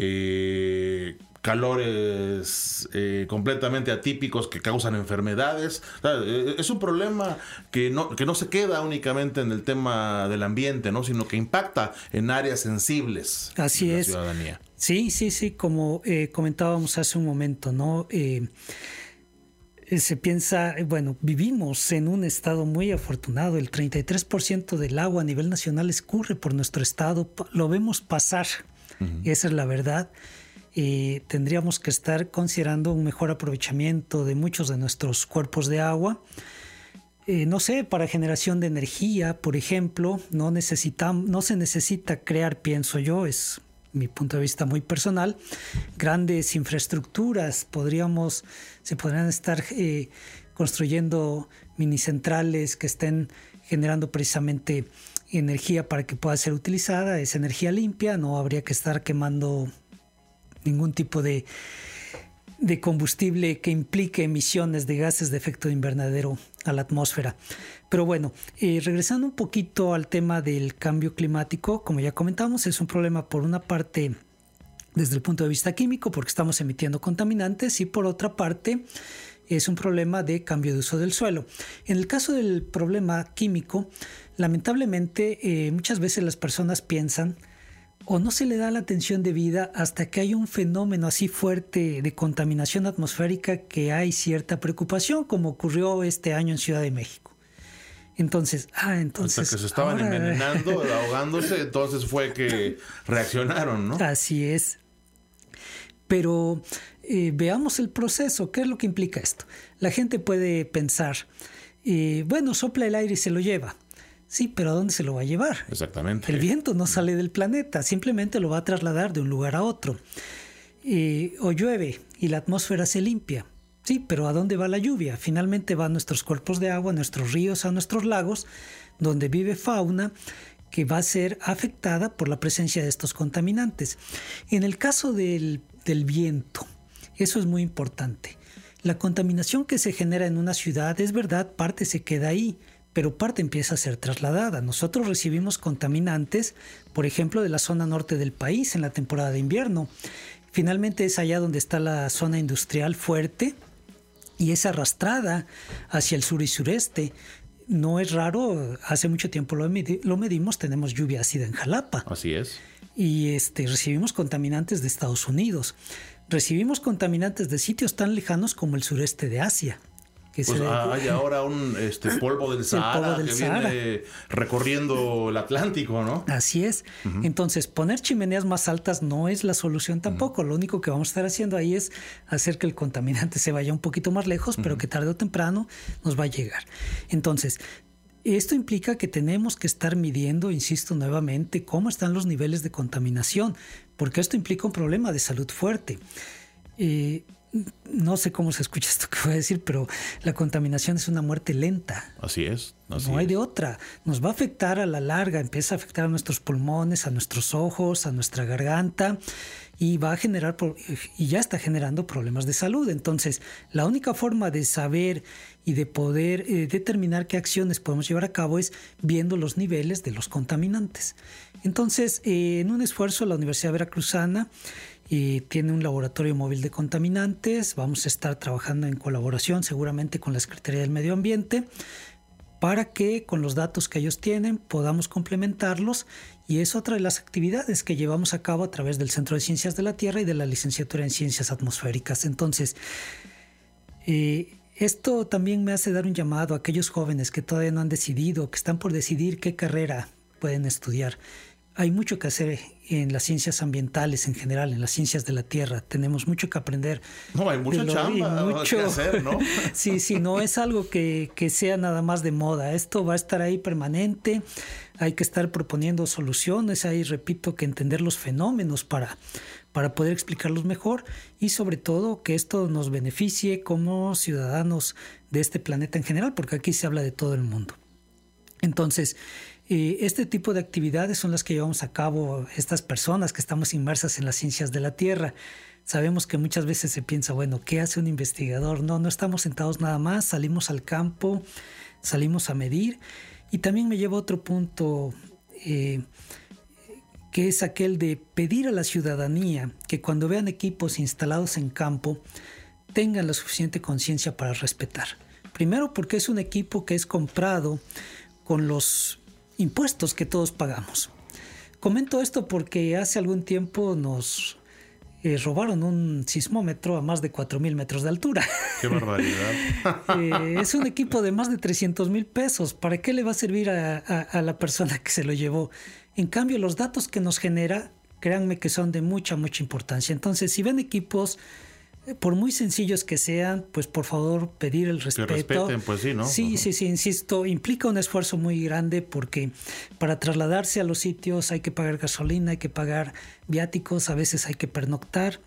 eh, calores eh, completamente atípicos que causan enfermedades. O sea, es un problema que no, que no se queda únicamente en el tema del ambiente, ¿no? Sino que impacta en áreas sensibles. Así de la es. Ciudadanía. Sí, sí, sí, como eh, comentábamos hace un momento, ¿no? Eh, se piensa, bueno, vivimos en un estado muy afortunado. El treinta y tres por ciento del agua a nivel nacional escurre por nuestro estado. Lo vemos pasar. Uh-huh. Esa es la verdad. Eh, tendríamos que estar considerando un mejor aprovechamiento de muchos de nuestros cuerpos de agua. Eh, no sé, para generación de energía, por ejemplo, no, necesitamos, no se necesita crear, pienso yo, es mi punto de vista muy personal, grandes infraestructuras. Podríamos, se podrían estar eh, construyendo minicentrales que estén generando precisamente energía para que pueda ser utilizada. Es energía limpia, no habría que estar quemando ningún tipo de, de combustible que implique emisiones de gases de efecto invernadero a la atmósfera. Pero bueno, eh, regresando un poquito al tema del cambio climático, como ya comentamos, es un problema por una parte desde el punto de vista químico, porque estamos emitiendo contaminantes, y por otra parte es un problema de cambio de uso del suelo. En el caso del problema químico, lamentablemente eh, muchas veces las personas piensan o no se le da la atención debida hasta que hay un fenómeno así fuerte de contaminación atmosférica que hay cierta preocupación, como ocurrió este año en Ciudad de México. Entonces, ah, entonces... Hasta que se estaban ahora... envenenando, ahogándose, entonces fue que reaccionaron, ¿no? Así es. Pero eh, veamos el proceso. ¿Qué es lo que implica esto? La gente puede pensar, eh, bueno, sopla el aire y se lo lleva. Sí, pero ¿a dónde se lo va a llevar? Exactamente. El viento no sale del planeta, simplemente lo va a trasladar de un lugar a otro. Eh, o llueve y la atmósfera se limpia. Sí, pero ¿a dónde va la lluvia? Finalmente va a nuestros cuerpos de agua, a nuestros ríos, a nuestros lagos, donde vive fauna que va a ser afectada por la presencia de estos contaminantes. En el caso del, del viento, eso es muy importante. La contaminación que se genera en una ciudad, es verdad, parte se queda ahí, pero parte empieza a ser trasladada. Nosotros recibimos contaminantes, por ejemplo, de la zona norte del país en la temporada de invierno. Finalmente es allá donde está la zona industrial fuerte y es arrastrada hacia el sur y sureste. No es raro, hace mucho tiempo lo, medi- lo medimos, tenemos lluvia ácida en Jalapa. Así es. Y este, recibimos contaminantes de Estados Unidos. Recibimos contaminantes de sitios tan lejanos como el sureste de Asia. Que pues se hay de... ahora un este, polvo del Sahara polvo del que Sahara. viene recorriendo el Atlántico, ¿no? Así es. Uh-huh. Entonces, poner chimeneas más altas no es la solución tampoco. Uh-huh. Lo único que vamos a estar haciendo ahí es hacer que el contaminante se vaya un poquito más lejos, uh-huh. pero que tarde o temprano nos va a llegar. Entonces, esto implica que tenemos que estar midiendo, insisto nuevamente, cómo están los niveles de contaminación, porque esto implica un problema de salud fuerte. Eh, No sé cómo se escucha esto que voy a decir, pero la contaminación es una muerte lenta. Así es. Así no hay es. de otra. Nos va a afectar a la larga, empieza a afectar a nuestros pulmones, a nuestros ojos, a nuestra garganta, y va a generar, y ya está generando problemas de salud. Entonces, la única forma de saber y de poder eh, determinar qué acciones podemos llevar a cabo es viendo los niveles de los contaminantes. Entonces, eh, en un esfuerzo, la Universidad Veracruzana y tiene un laboratorio móvil de contaminantes. Vamos a estar trabajando en colaboración seguramente con la Secretaría del Medio Ambiente para que con los datos que ellos tienen podamos complementarlos, y es otra de las actividades que llevamos a cabo a través del Centro de Ciencias de la Tierra y de la Licenciatura en Ciencias Atmosféricas. Entonces, eh, Esto también me hace dar un llamado a aquellos jóvenes que todavía no han decidido, que están por decidir qué carrera pueden estudiar. Hay mucho que hacer en las ciencias ambientales en general, en las ciencias de la tierra. Tenemos mucho que aprender. No, hay mucha lo, chamba mucho, que hacer, ¿no? Sí, sí, no es algo que, que sea nada más de moda. Esto va a estar ahí permanente. Hay que estar proponiendo soluciones. Hay, repito, que entender los fenómenos para, para poder explicarlos mejor y sobre todo que esto nos beneficie como ciudadanos de este planeta en general, porque aquí se habla de todo el mundo. Entonces, Eh, este tipo de actividades son las que llevamos a cabo estas personas que estamos inmersas en las ciencias de la Tierra. Sabemos que muchas veces se piensa, bueno, ¿qué hace un investigador? No, no estamos sentados nada más, salimos al campo, salimos a medir. Y también me lleva a otro punto, eh, que es aquel de pedir a la ciudadanía que cuando vean equipos instalados en campo, tengan la suficiente conciencia para respetar. Primero porque es un equipo que es comprado con los impuestos que todos pagamos. Comento esto porque hace algún tiempo nos eh, robaron un sismómetro a más de cuatro mil metros de altura. ¡Qué barbaridad! eh, es un equipo de más de trescientos mil pesos. ¿Para qué le va a servir a, a, a la persona que se lo llevó? En cambio, los datos que nos genera, créanme que son de mucha, mucha importancia. Entonces, si ven equipos, por muy sencillos que sean, pues por favor pedir el respeto. Que respeten, pues sí, ¿no? Sí, sí, sí, insisto, implica un esfuerzo muy grande porque para trasladarse a los sitios hay que pagar gasolina, hay que pagar viáticos, a veces hay que pernoctar.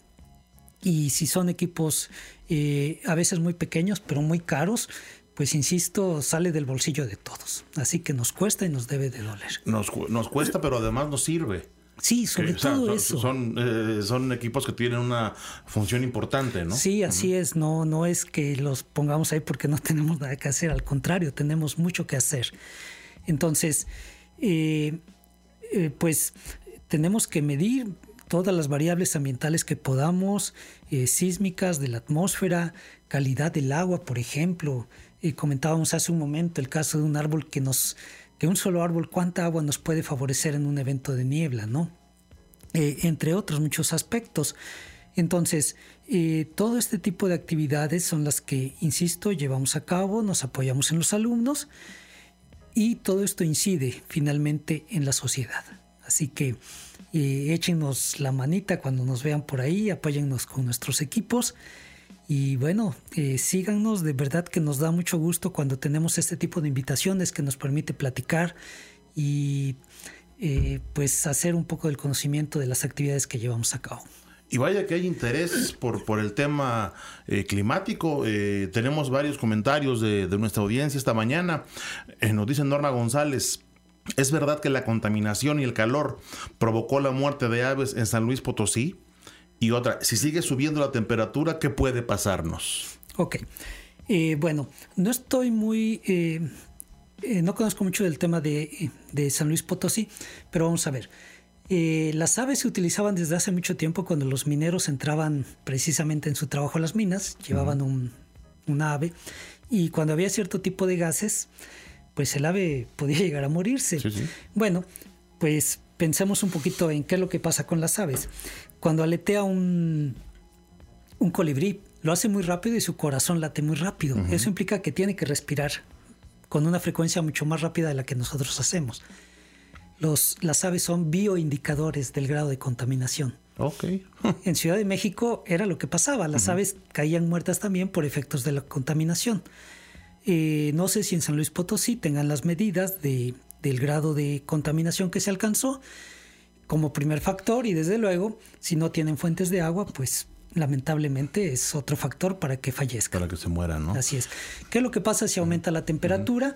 Y si son equipos eh, a veces muy pequeños, pero muy caros, pues insisto, sale del bolsillo de todos. Así que nos cuesta y nos debe de doler. Nos, nos cuesta, pero además nos sirve. Sí, sobre que, todo o sea, eso. Son, eh, son equipos que tienen una función importante, ¿no? Sí, así uh-huh. es. No, no es que los pongamos ahí porque no tenemos nada que hacer. Al contrario, tenemos mucho que hacer. Entonces, eh, eh, pues tenemos que medir todas las variables ambientales que podamos, eh, sísmicas de la atmósfera, calidad del agua, por ejemplo. Eh, comentábamos hace un momento el caso de un árbol que nos... que un solo árbol, cuánta agua nos puede favorecer en un evento de niebla, ¿no? Eh, entre otros muchos aspectos. Entonces, eh, todo este tipo de actividades son las que, insisto, llevamos a cabo, nos apoyamos en los alumnos y todo esto incide finalmente en la sociedad. Así que eh, échenos la manita cuando nos vean por ahí, apóyennos con nuestros equipos. Y bueno, eh, síganos, de verdad que nos da mucho gusto cuando tenemos este tipo de invitaciones que nos permite platicar y eh, pues hacer un poco del conocimiento de las actividades que llevamos a cabo. Y vaya que hay interés por, por el tema eh, climático. Eh, tenemos varios comentarios de, de nuestra audiencia esta mañana. Eh, nos dice Norma González: ¿es verdad que la contaminación y el calor provocó la muerte de aves en San Luis Potosí? Y otra, si sigue subiendo la temperatura, ¿qué puede pasarnos? Ok. Eh, bueno, no estoy muy... Eh, eh, no conozco mucho del tema de, de San Luis Potosí, pero vamos a ver. Eh, las aves se utilizaban desde hace mucho tiempo cuando los mineros entraban precisamente en su trabajo a las minas, llevaban uh-huh. un, una ave, y cuando había cierto tipo de gases, pues el ave podía llegar a morirse. Sí, sí. Bueno, pues pensemos un poquito en qué es lo que pasa con las aves. Cuando aletea un, un colibrí, lo hace muy rápido y su corazón late muy rápido. Uh-huh. Eso implica que tiene que respirar con una frecuencia mucho más rápida de la que nosotros hacemos. Los, las aves son bioindicadores del grado de contaminación. Okay. En Ciudad de México era lo que pasaba. Las uh-huh. aves caían muertas también por efectos de la contaminación. Eh, no sé si en San Luis Potosí tengan las medidas de, del grado de contaminación que se alcanzó como primer factor, y desde luego, si no tienen fuentes de agua, pues lamentablemente es otro factor para que fallezcan. Para que se mueran, ¿no? Así es. ¿Qué es lo que pasa si aumenta la temperatura?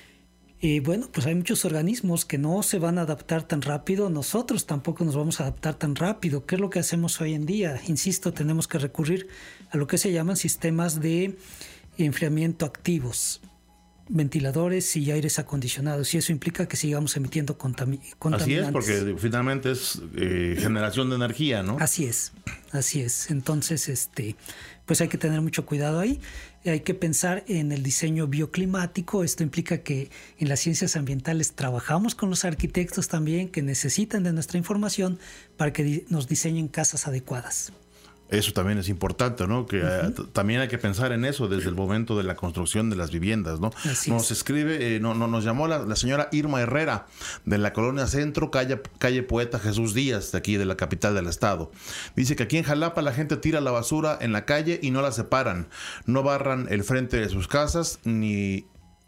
Eh, bueno, pues hay muchos organismos que no se van a adaptar tan rápido. Nosotros tampoco nos vamos a adaptar tan rápido. ¿Qué es lo que hacemos hoy en día? Insisto, tenemos que recurrir a lo que se llaman sistemas de enfriamiento activos, ventiladores y aires acondicionados, y eso implica que sigamos emitiendo contami- contaminantes. Así es, porque finalmente es eh, generación de energía, ¿no? Así es, así es. Entonces, este, pues hay que tener mucho cuidado ahí. Hay que pensar en el diseño bioclimático. Esto implica que en las ciencias ambientales trabajamos con los arquitectos también, que necesitan de nuestra información para que di- nos diseñen casas adecuadas. Eso también es importante, ¿no? Que uh-huh. uh, también hay que pensar en eso desde el momento de la construcción de las viviendas, ¿no? Así nos es. escribe, eh, no, no, nos llamó la, la señora Irma Herrera de la Colonia Centro, calle, calle Poeta Jesús Díaz, de aquí de la capital del estado. Dice que aquí en Jalapa la gente tira la basura en la calle y no la separan. No barran el frente de sus casas ni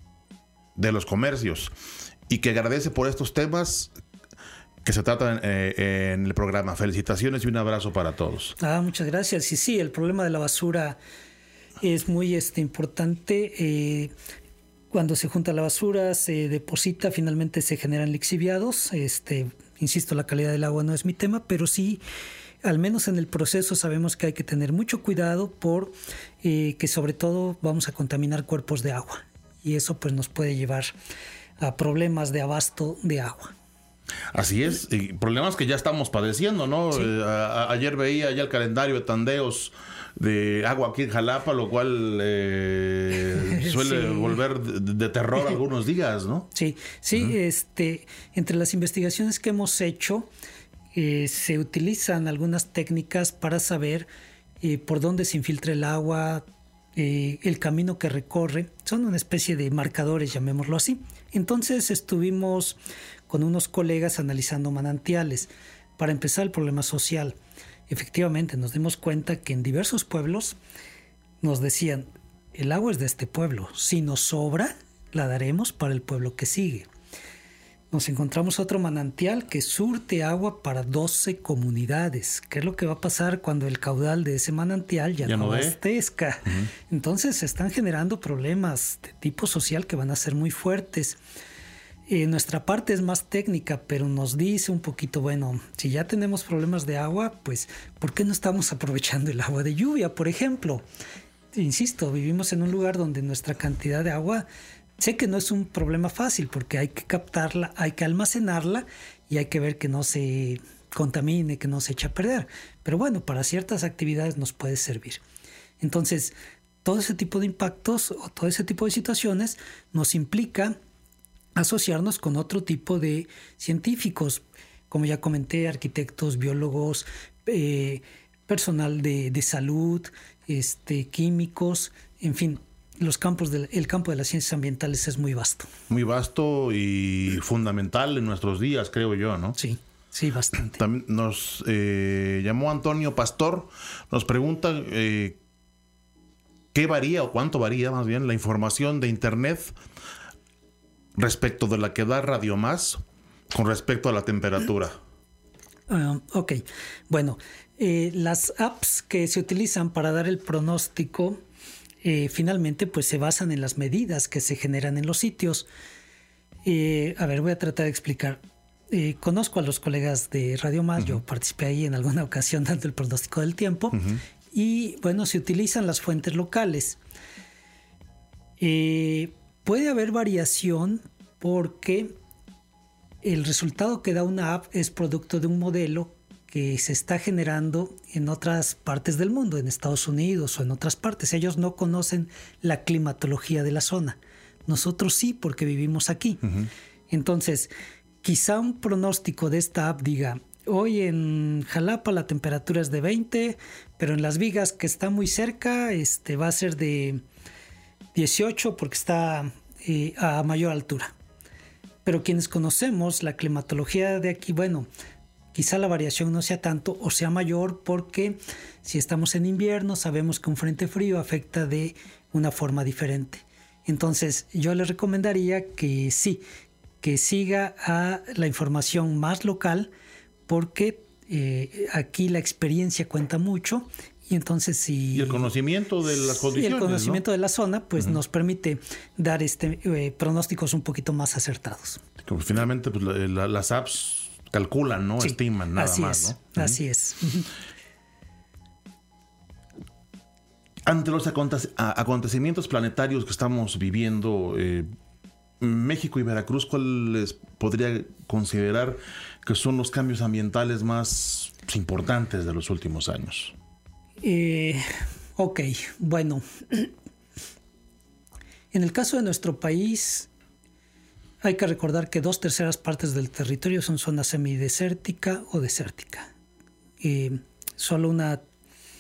de los comercios. Y que agradece por estos temas que se trata eh, en el programa. Felicitaciones y un abrazo para todos. Ah, muchas gracias. Y sí, el problema de la basura es muy este, importante. Eh, cuando se junta la basura, se deposita, finalmente se generan lixiviados. Este, insisto, la calidad del agua no es mi tema, pero sí, al menos en el proceso sabemos que hay que tener mucho cuidado por eh, que sobre todo vamos a contaminar cuerpos de agua. Y eso pues nos puede llevar a problemas de abasto de agua. Así es, y problemas que ya estamos padeciendo, ¿no? Sí. Eh, a, a, ayer veía ya el calendario de tandeos de agua aquí en Jalapa, lo cual eh, suele sí. volver de, de terror algunos días, ¿no? Sí, sí, uh-huh. este, entre las investigaciones que hemos hecho, eh, se utilizan algunas técnicas para saber eh, por dónde se infiltra el agua, eh, el camino que recorre. Son una especie de marcadores, llamémoslo así. Entonces estuvimos con unos colegas analizando manantiales. Para empezar, el problema social. Efectivamente, nos dimos cuenta que en diversos pueblos nos decían, el agua es de este pueblo, si nos sobra, la daremos para el pueblo que sigue. Nos encontramos otro manantial que surte agua para doce comunidades. ¿Qué es lo que va a pasar cuando el caudal de ese manantial ya, ya no abastezca? Uh-huh. Entonces se están generando problemas de tipo social que van a ser muy fuertes. Eh, nuestra parte es más técnica, pero nos dice un poquito, bueno, si ya tenemos problemas de agua, pues ¿por qué no estamos aprovechando el agua de lluvia, por ejemplo? Insisto, vivimos en un lugar donde nuestra cantidad de agua, sé que no es un problema fácil porque hay que captarla, hay que almacenarla y hay que ver que no se contamine, que no se eche a perder. Pero bueno, para ciertas actividades nos puede servir. Entonces, todo ese tipo de impactos o todo ese tipo de situaciones nos implica asociarnos con otro tipo de científicos, como ya comenté, arquitectos, biólogos, eh, personal de, de salud, este, químicos, en fin, los campos del, el campo de las ciencias ambientales es muy vasto. Muy vasto y fundamental en nuestros días, creo yo, ¿no? Sí, sí, bastante. También nos eh, llamó Antonio Pastor, nos pregunta eh, qué varía o cuánto varía más bien la información de Internet respecto de la que da Radio Más con respecto a la temperatura. Uh, ok, bueno, eh, las apps que se utilizan para dar el pronóstico eh, finalmente pues se basan en las medidas que se generan en los sitios. Eh, a ver, voy a tratar de explicar. Eh, conozco a los colegas de Radio Más, uh-huh. yo participé ahí en alguna ocasión dando el pronóstico del tiempo, uh-huh. y bueno, se utilizan las fuentes locales. Eh, Puede haber variación porque el resultado que da una app es producto de un modelo que se está generando en otras partes del mundo, en Estados Unidos o en otras partes. Ellos no conocen la climatología de la zona. Nosotros sí, porque vivimos aquí. Uh-huh. Entonces, quizá un pronóstico de esta app diga, hoy en Jalapa la temperatura es de veinte, pero en Las Vigas, que está muy cerca, este, va a ser de dieciocho porque está eh, a mayor altura. Pero quienes conocemos la climatología de aquí, bueno, quizá la variación no sea tanto o sea mayor porque si estamos en invierno sabemos que un frente frío afecta de una forma diferente. Entonces yo le recomendaría que sí, que siga a la información más local porque eh, aquí la experiencia cuenta mucho. Y entonces si... Y el conocimiento de las condiciones, y el conocimiento, ¿no?, de la zona, pues uh-huh. nos permite dar este eh, pronósticos un poquito más acertados. Pues finalmente pues, la, la, las apps calculan, ¿no? Sí, estiman nada así más, es, ¿no? Uh-huh. Así es. Uh-huh. Ante los aconte- acontecimientos planetarios que estamos viviendo, eh, México y Veracruz, ¿cuáles podría considerar que son los cambios ambientales más importantes de los últimos años? Eh, ok, bueno, en el caso de nuestro país hay que recordar que dos terceras partes del territorio son zona semidesértica o desértica. Eh, solo una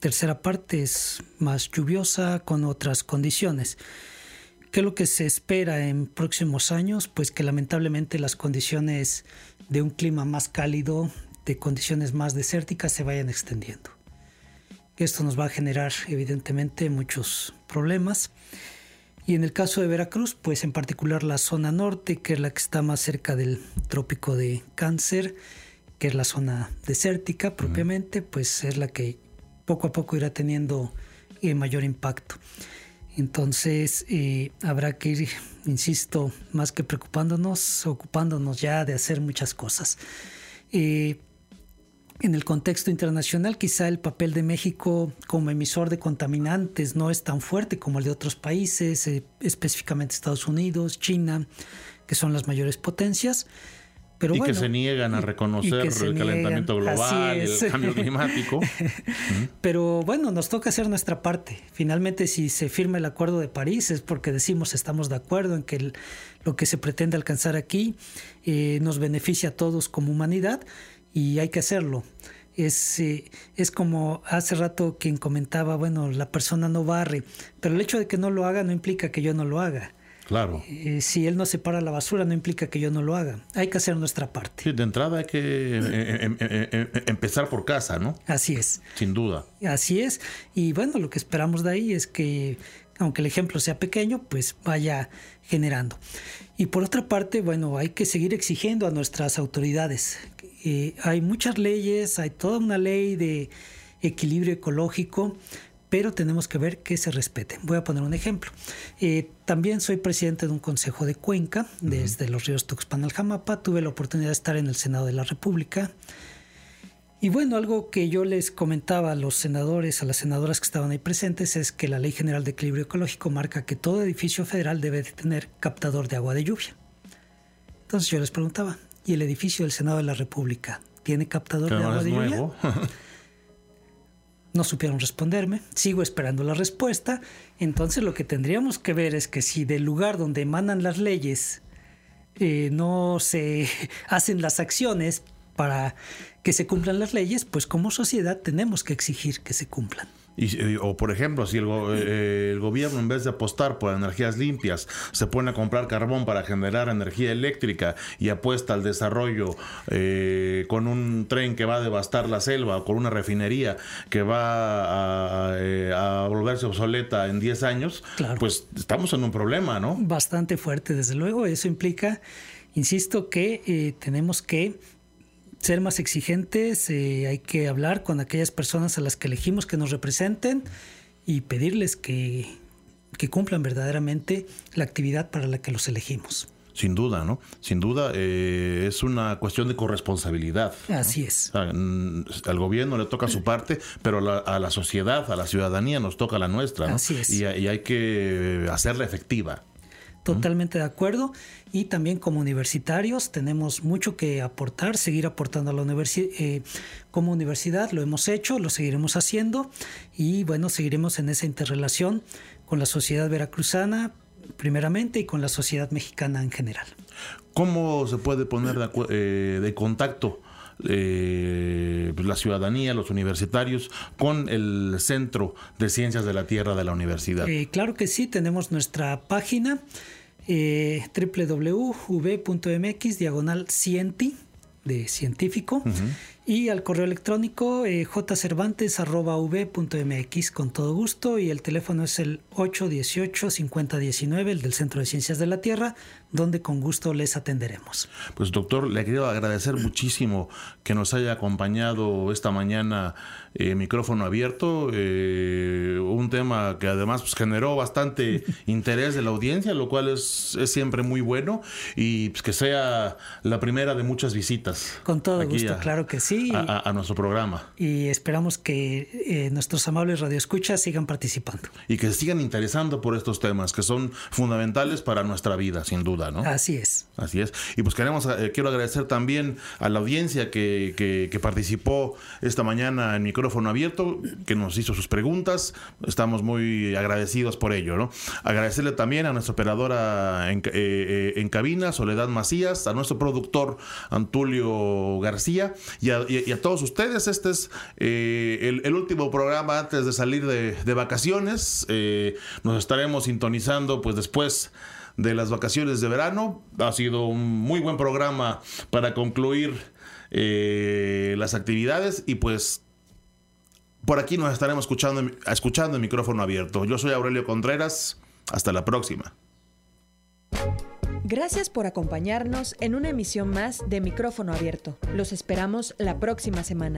tercera parte es más lluviosa con otras condiciones. ¿Qué es lo que se espera en próximos años? Pues que lamentablemente las condiciones de un clima más cálido, de condiciones más desérticas, se vayan extendiendo. Esto nos va a generar evidentemente muchos problemas. Y en el caso de Veracruz, pues en particular la zona norte, que es la que está más cerca del trópico de Cáncer, que es la zona desértica propiamente, uh-huh. pues es la que poco a poco irá teniendo eh, mayor impacto. Entonces eh, habrá que ir, insisto, más que preocupándonos, ocupándonos ya de hacer muchas cosas. Eh, en el contexto internacional, quizá el papel de México como emisor de contaminantes no es tan fuerte como el de otros países, eh, específicamente Estados Unidos, China, que son las mayores potencias. Pero y bueno, que se niegan a reconocer el niegan. calentamiento global, el cambio climático. Pero bueno, nos toca hacer nuestra parte. Finalmente, si se firma el Acuerdo de París es porque decimos estamos de acuerdo en que el, lo que se pretende alcanzar aquí eh, nos beneficia a todos como humanidad y hay que hacerlo. Es, eh, es como hace rato quien comentaba, bueno, la persona no barre, pero el hecho de que no lo haga no implica que yo no lo haga. Claro. Eh, si él no separa la basura no implica que yo no lo haga. Hay que hacer nuestra parte. Sí, de entrada hay que eh, eh, eh, eh, empezar por casa, ¿no? Así es. Sin duda. Así es. Y bueno, lo que esperamos de ahí es que, aunque el ejemplo sea pequeño, pues vaya generando. Y por otra parte, bueno, hay que seguir exigiendo a nuestras autoridades. Eh, hay muchas leyes, hay toda una ley de equilibrio ecológico, pero tenemos que ver que se respeten. Voy a poner un ejemplo. Eh, también soy presidente de un consejo de cuenca, desde uh-huh. los ríos Tuxpan al Jamapa. Tuve la oportunidad de estar en el Senado de la República. Y bueno, algo que yo les comentaba a los senadores, a las senadoras que estaban ahí presentes, es que la Ley General de Equilibrio Ecológico marca que todo edificio federal debe de tener captador de agua de lluvia. Entonces yo les preguntaba, ¿y el edificio del Senado de la República tiene captador de agua de lluvia? No supieron responderme, sigo esperando la respuesta. Entonces lo que tendríamos que ver es que si del lugar donde emanan las leyes eh, no se hacen las acciones para que se cumplan las leyes, pues como sociedad tenemos que exigir que se cumplan. Y, o por ejemplo, si el, go- eh, el gobierno, en vez de apostar por energías limpias, se pone a comprar carbón para generar energía eléctrica y apuesta al desarrollo eh, con un tren que va a devastar la selva o con una refinería que va a, a, a volverse obsoleta en diez años, claro. Pues estamos en un problema, ¿no? Bastante fuerte, desde luego. Eso implica, insisto, que eh, tenemos que ser más exigentes, eh, hay que hablar con aquellas personas a las que elegimos que nos representen y pedirles que, que cumplan verdaderamente la actividad para la que los elegimos. Sin duda, ¿no? Sin duda eh, es una cuestión de corresponsabilidad, ¿no? Así es. O sea, al gobierno le toca su parte, pero a la, a la sociedad, a la ciudadanía nos toca la nuestra, ¿no? Así es. Y, y hay que hacerla efectiva. Totalmente de acuerdo. Y también como universitarios tenemos mucho que aportar, seguir aportando a la universidad. Eh, como universidad lo hemos hecho, lo seguiremos haciendo y bueno, seguiremos en esa interrelación con la sociedad veracruzana primeramente y con la sociedad mexicana en general. ¿Cómo se puede poner de, acu- eh, de contacto eh, la ciudadanía, los universitarios, con el Centro de Ciencias de la Tierra de la universidad? Eh, claro que sí, tenemos nuestra página eh, doble u doble u doble u punto u v punto m x diagonal cienti de científico uh-huh. y al correo electrónico eh, jcervantes arroba u v punto m x con todo gusto, y el teléfono es el ocho dieciocho cincuenta diecinueve, el del Centro de Ciencias de la Tierra, donde con gusto les atenderemos. Pues doctor, le quiero agradecer muchísimo que nos haya acompañado esta mañana, eh, micrófono abierto, eh, un tema que además pues, generó bastante interés de la audiencia, lo cual es, es siempre muy bueno, y pues, que sea la primera de muchas visitas. Con todo gusto, a, claro que sí. A, a, a nuestro programa. Y esperamos que eh, nuestros amables radioescuchas sigan participando. Y que se sigan interesando por estos temas, que son fundamentales para nuestra vida, sin duda, ¿no? Así es. Así es. Y pues queremos, eh, quiero agradecer también a la audiencia que, que, que participó esta mañana en micrófono abierto, que nos hizo sus preguntas. Estamos muy agradecidos por ello, ¿no? Agradecerle también a nuestra operadora en, eh, en cabina, Soledad Macías, a nuestro productor, Antulio Aurelio García y a, y, y a todos ustedes. Este es eh, el, el último programa antes de salir de, de vacaciones. Eh, nos estaremos sintonizando pues después de las vacaciones de verano. Ha sido un muy buen programa para concluir eh, las actividades y pues por aquí nos estaremos escuchando, escuchando en micrófono abierto. Yo soy Aurelio Contreras. Hasta la próxima. Gracias por acompañarnos en una emisión más de Micrófono Abierto. Los esperamos la próxima semana.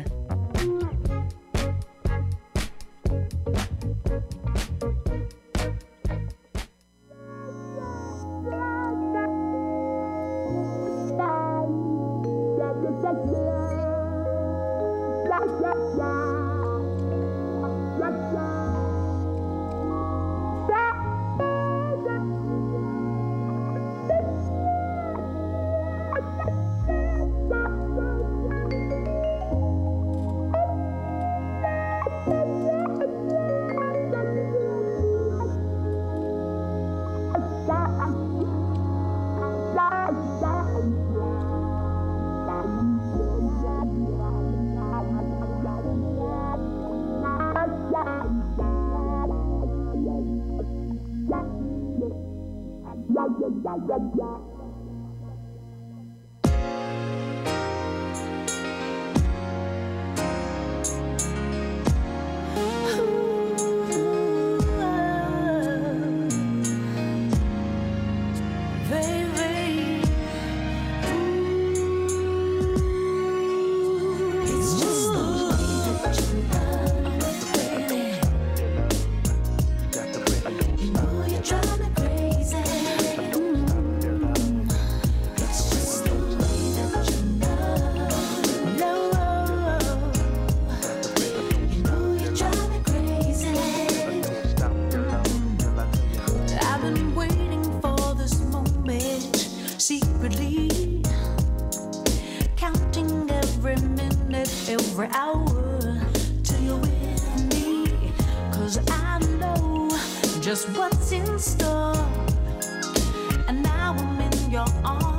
Every hour till you're with me, 'cause I know just what's in store, and now I'm in your arms.